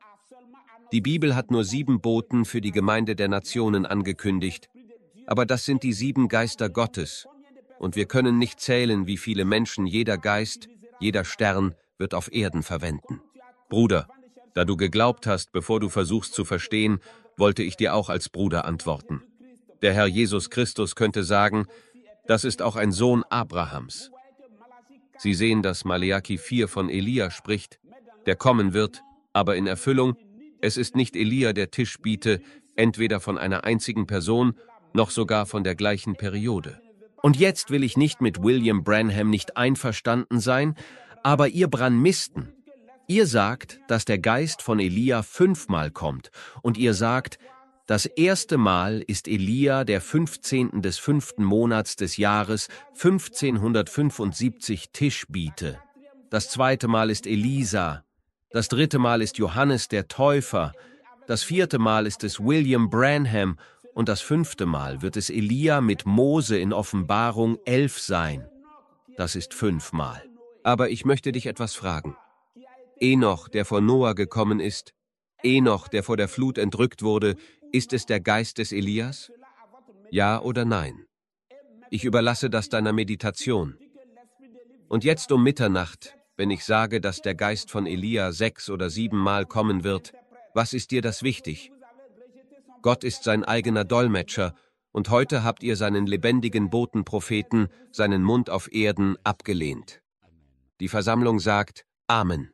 Die Bibel hat nur sieben Boten für die Gemeinde der Nationen angekündigt, aber das sind die sieben Geister Gottes, und wir können nicht zählen, wie viele Menschen jeder Geist, jeder Stern wird auf Erden verwenden. Bruder, da du geglaubt hast, bevor du versuchst zu verstehen, wollte ich dir auch als Bruder antworten. Der Herr Jesus Christus könnte sagen, das ist auch ein Sohn Abrahams. Sie sehen, dass Maleachi vier von Elia spricht, der kommen wird, aber in Erfüllung, es ist nicht Elia, der Tisch biete, entweder von einer einzigen Person, noch sogar von der gleichen Periode. Und jetzt will ich nicht mit William Branham nicht einverstanden sein, aber ihr Branmisten, ihr sagt, dass der Geist von Elia fünfmal kommt, und ihr sagt, das erste Mal ist Elia der fünfzehnten des fünften Monats des Jahres fünfzehnhundertfünfundsiebzig Tisch biete. Das zweite Mal ist Elisa. Das dritte Mal ist Johannes der Täufer. Das vierte Mal ist es William Branham. Und das fünfte Mal wird es Elia mit Mose in Offenbarung elf sein. Das ist fünfmal. Aber ich möchte dich etwas fragen. Enoch, der vor Noah gekommen ist, Enoch, der vor der Flut entrückt wurde, ist es der Geist des Elias? Ja oder nein? Ich überlasse das deiner Meditation. Und jetzt um Mitternacht, wenn ich sage, dass der Geist von Elia sechs oder siebenmal kommen wird, was ist dir das wichtig? Gott ist sein eigener Dolmetscher, und heute habt ihr seinen lebendigen Botenpropheten, seinen Mund auf Erden, abgelehnt. Die Versammlung sagt Amen.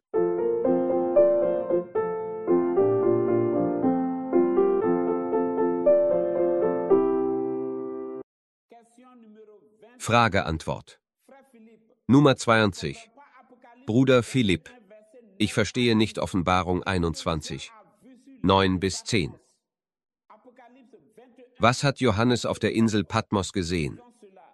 Frage-Antwort. Nummer zweiundsiebzig. Bruder Philipp, ich verstehe nicht Offenbarung einundzwanzig, neun bis zehn. Was hat Johannes auf der Insel Patmos gesehen?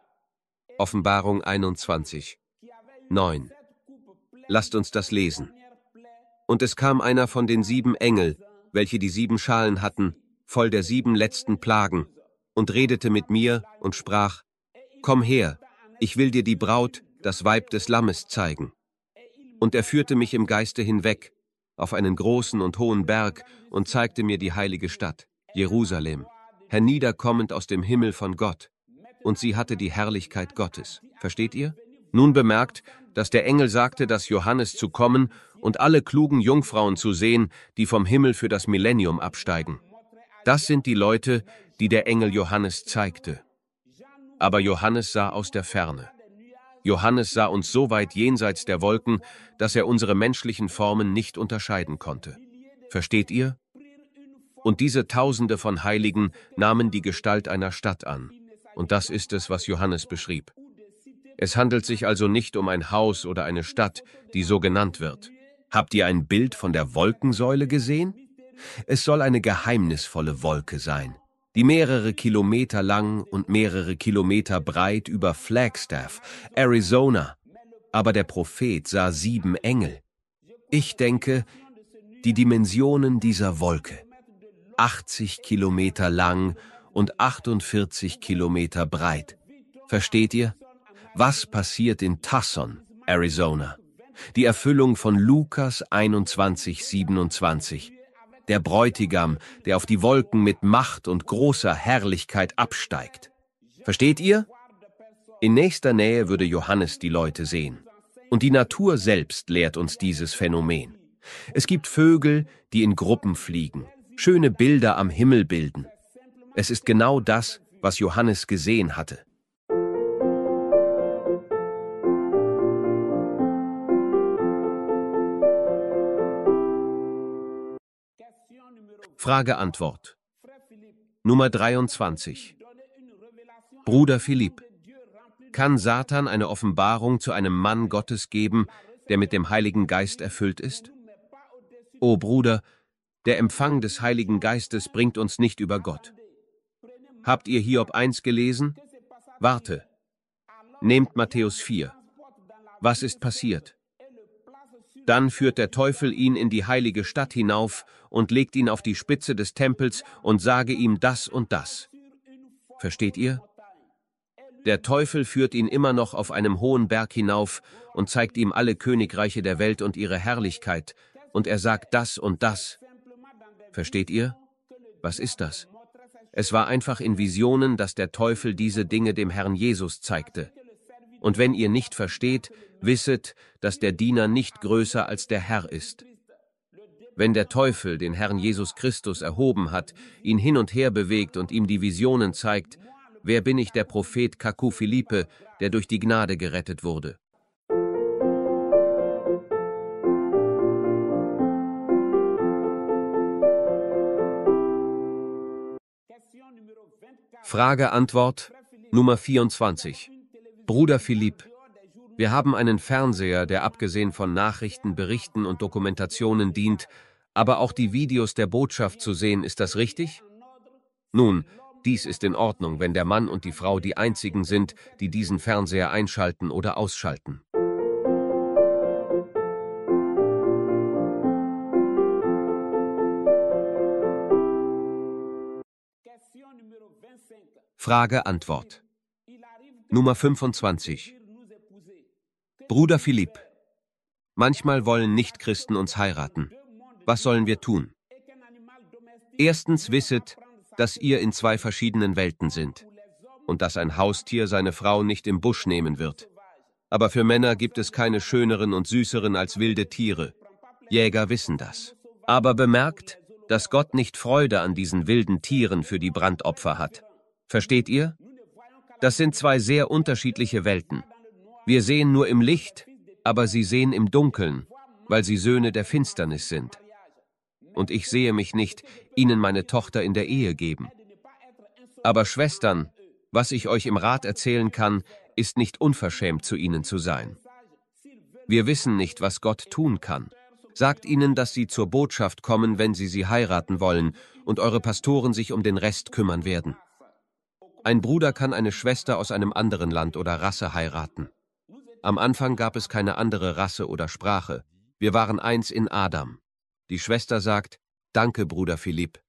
Offenbarung einundzwanzig, neun. Lasst uns das lesen. Und es kam einer von den sieben Engel, welche die sieben Schalen hatten, voll der sieben letzten Plagen, und redete mit mir und sprach: Komm her, ich will dir die Braut, das Weib des Lammes, zeigen. Und er führte mich im Geiste hinweg, auf einen großen und hohen Berg, und zeigte mir die heilige Stadt, Jerusalem, herniederkommend aus dem Himmel von Gott. Und sie hatte die Herrlichkeit Gottes. Versteht ihr? Nun bemerkt, dass der Engel sagte, dass Johannes zu kommen und alle klugen Jungfrauen zu sehen, die vom Himmel für das Millennium absteigen. Das sind die Leute, die der Engel Johannes zeigte. Aber Johannes sah aus der Ferne. Johannes sah uns so weit jenseits der Wolken, dass er unsere menschlichen Formen nicht unterscheiden konnte. Versteht ihr? Und diese Tausende von Heiligen nahmen die Gestalt einer Stadt an. Und das ist es, was Johannes beschrieb. Es handelt sich also nicht um ein Haus oder eine Stadt, die so genannt wird. Habt ihr ein Bild von der Wolkensäule gesehen? Es soll eine geheimnisvolle Wolke sein, die mehrere Kilometer lang und mehrere Kilometer breit über Flagstaff, Arizona. Aber der Prophet sah sieben Engel. Ich denke, die Dimensionen dieser Wolke: achtzig Kilometer lang und achtundvierzig Kilometer breit. Versteht ihr? Was passiert in Tucson, Arizona? Die Erfüllung von Lukas einundzwanzig, siebenundzwanzig. Der Bräutigam, der auf die Wolken mit Macht und großer Herrlichkeit absteigt. Versteht ihr? In nächster Nähe würde Johannes die Leute sehen. Und die Natur selbst lehrt uns dieses Phänomen. Es gibt Vögel, die in Gruppen fliegen, schöne Bilder am Himmel bilden. Es ist genau das, was Johannes gesehen hatte. Frage-Antwort. Nummer dreiundzwanzig. Bruder Philipp, kann Satan eine Offenbarung zu einem Mann Gottes geben, der mit dem Heiligen Geist erfüllt ist? O Bruder, der Empfang des Heiligen Geistes bringt uns nicht über Gott. Habt ihr Hiob eins gelesen? Warte. Nehmt Matthäus vier. Was ist passiert? Dann führt der Teufel ihn in die heilige Stadt hinauf und legt ihn auf die Spitze des Tempels und sage ihm das und das. Versteht ihr? Der Teufel führt ihn immer noch auf einem hohen Berg hinauf und zeigt ihm alle Königreiche der Welt und ihre Herrlichkeit, und er sagt das und das. Versteht ihr? Was ist das? Es war einfach in Visionen, dass der Teufel diese Dinge dem Herrn Jesus zeigte. Und wenn ihr nicht versteht, wisset, dass der Diener nicht größer als der Herr ist. Wenn der Teufel den Herrn Jesus Christus erhoben hat, ihn hin und her bewegt und ihm die Visionen zeigt, wer bin ich, der Prophet Kaku Philippe, der durch die Gnade gerettet wurde? Frage-Antwort Nummer vierundzwanzig. Bruder Philipp, wir haben einen Fernseher, der abgesehen von Nachrichten, Berichten und Dokumentationen dient, aber auch die Videos der Botschaft zu sehen. Ist das richtig? Nun, dies ist in Ordnung, wenn der Mann und die Frau die einzigen sind, die diesen Fernseher einschalten oder ausschalten. Frage-Antwort. Nummer fünfundzwanzig. Bruder Philipp, manchmal wollen Nichtchristen uns heiraten. Was sollen wir tun? Erstens wisset, dass ihr in zwei verschiedenen Welten sind und dass ein Haustier seine Frau nicht im Busch nehmen wird. Aber für Männer gibt es keine schöneren und süßeren als wilde Tiere. Jäger wissen das. Aber bemerkt, dass Gott nicht Freude an diesen wilden Tieren für die Brandopfer hat. Versteht ihr? Das sind zwei sehr unterschiedliche Welten. Wir sehen nur im Licht, aber sie sehen im Dunkeln, weil sie Söhne der Finsternis sind. Und ich sehe mich nicht, ihnen meine Tochter in der Ehe geben. Aber Schwestern, was ich euch im Rat erzählen kann, ist nicht unverschämt zu ihnen zu sein. Wir wissen nicht, was Gott tun kann. Sagt ihnen, dass sie zur Botschaft kommen, wenn sie sie heiraten wollen, und eure Pastoren sich um den Rest kümmern werden. Ein Bruder kann eine Schwester aus einem anderen Land oder Rasse heiraten. Am Anfang gab es keine andere Rasse oder Sprache. Wir waren eins in Adam. Die Schwester sagt, danke, Bruder Philipp.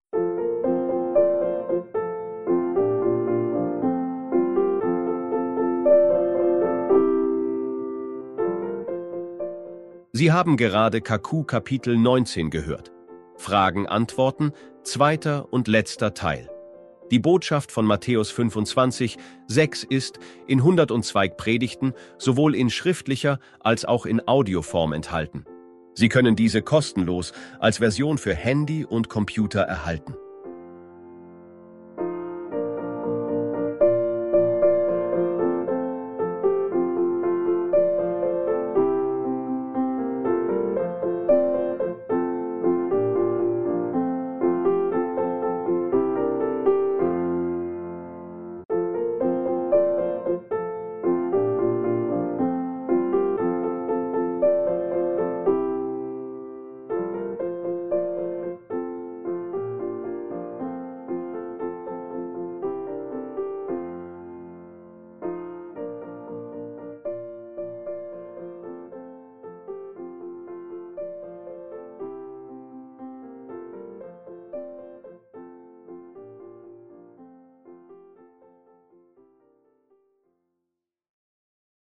Sie haben gerade Kaku Kapitel neunzehn gehört. Fragen, Antworten, zweiter und letzter Teil. Die Botschaft von Matthäus fünfundzwanzig, sechs ist in hundertzwei Predigten sowohl in schriftlicher als auch in Audioform enthalten. Sie können diese kostenlos als Version für Handy und Computer erhalten.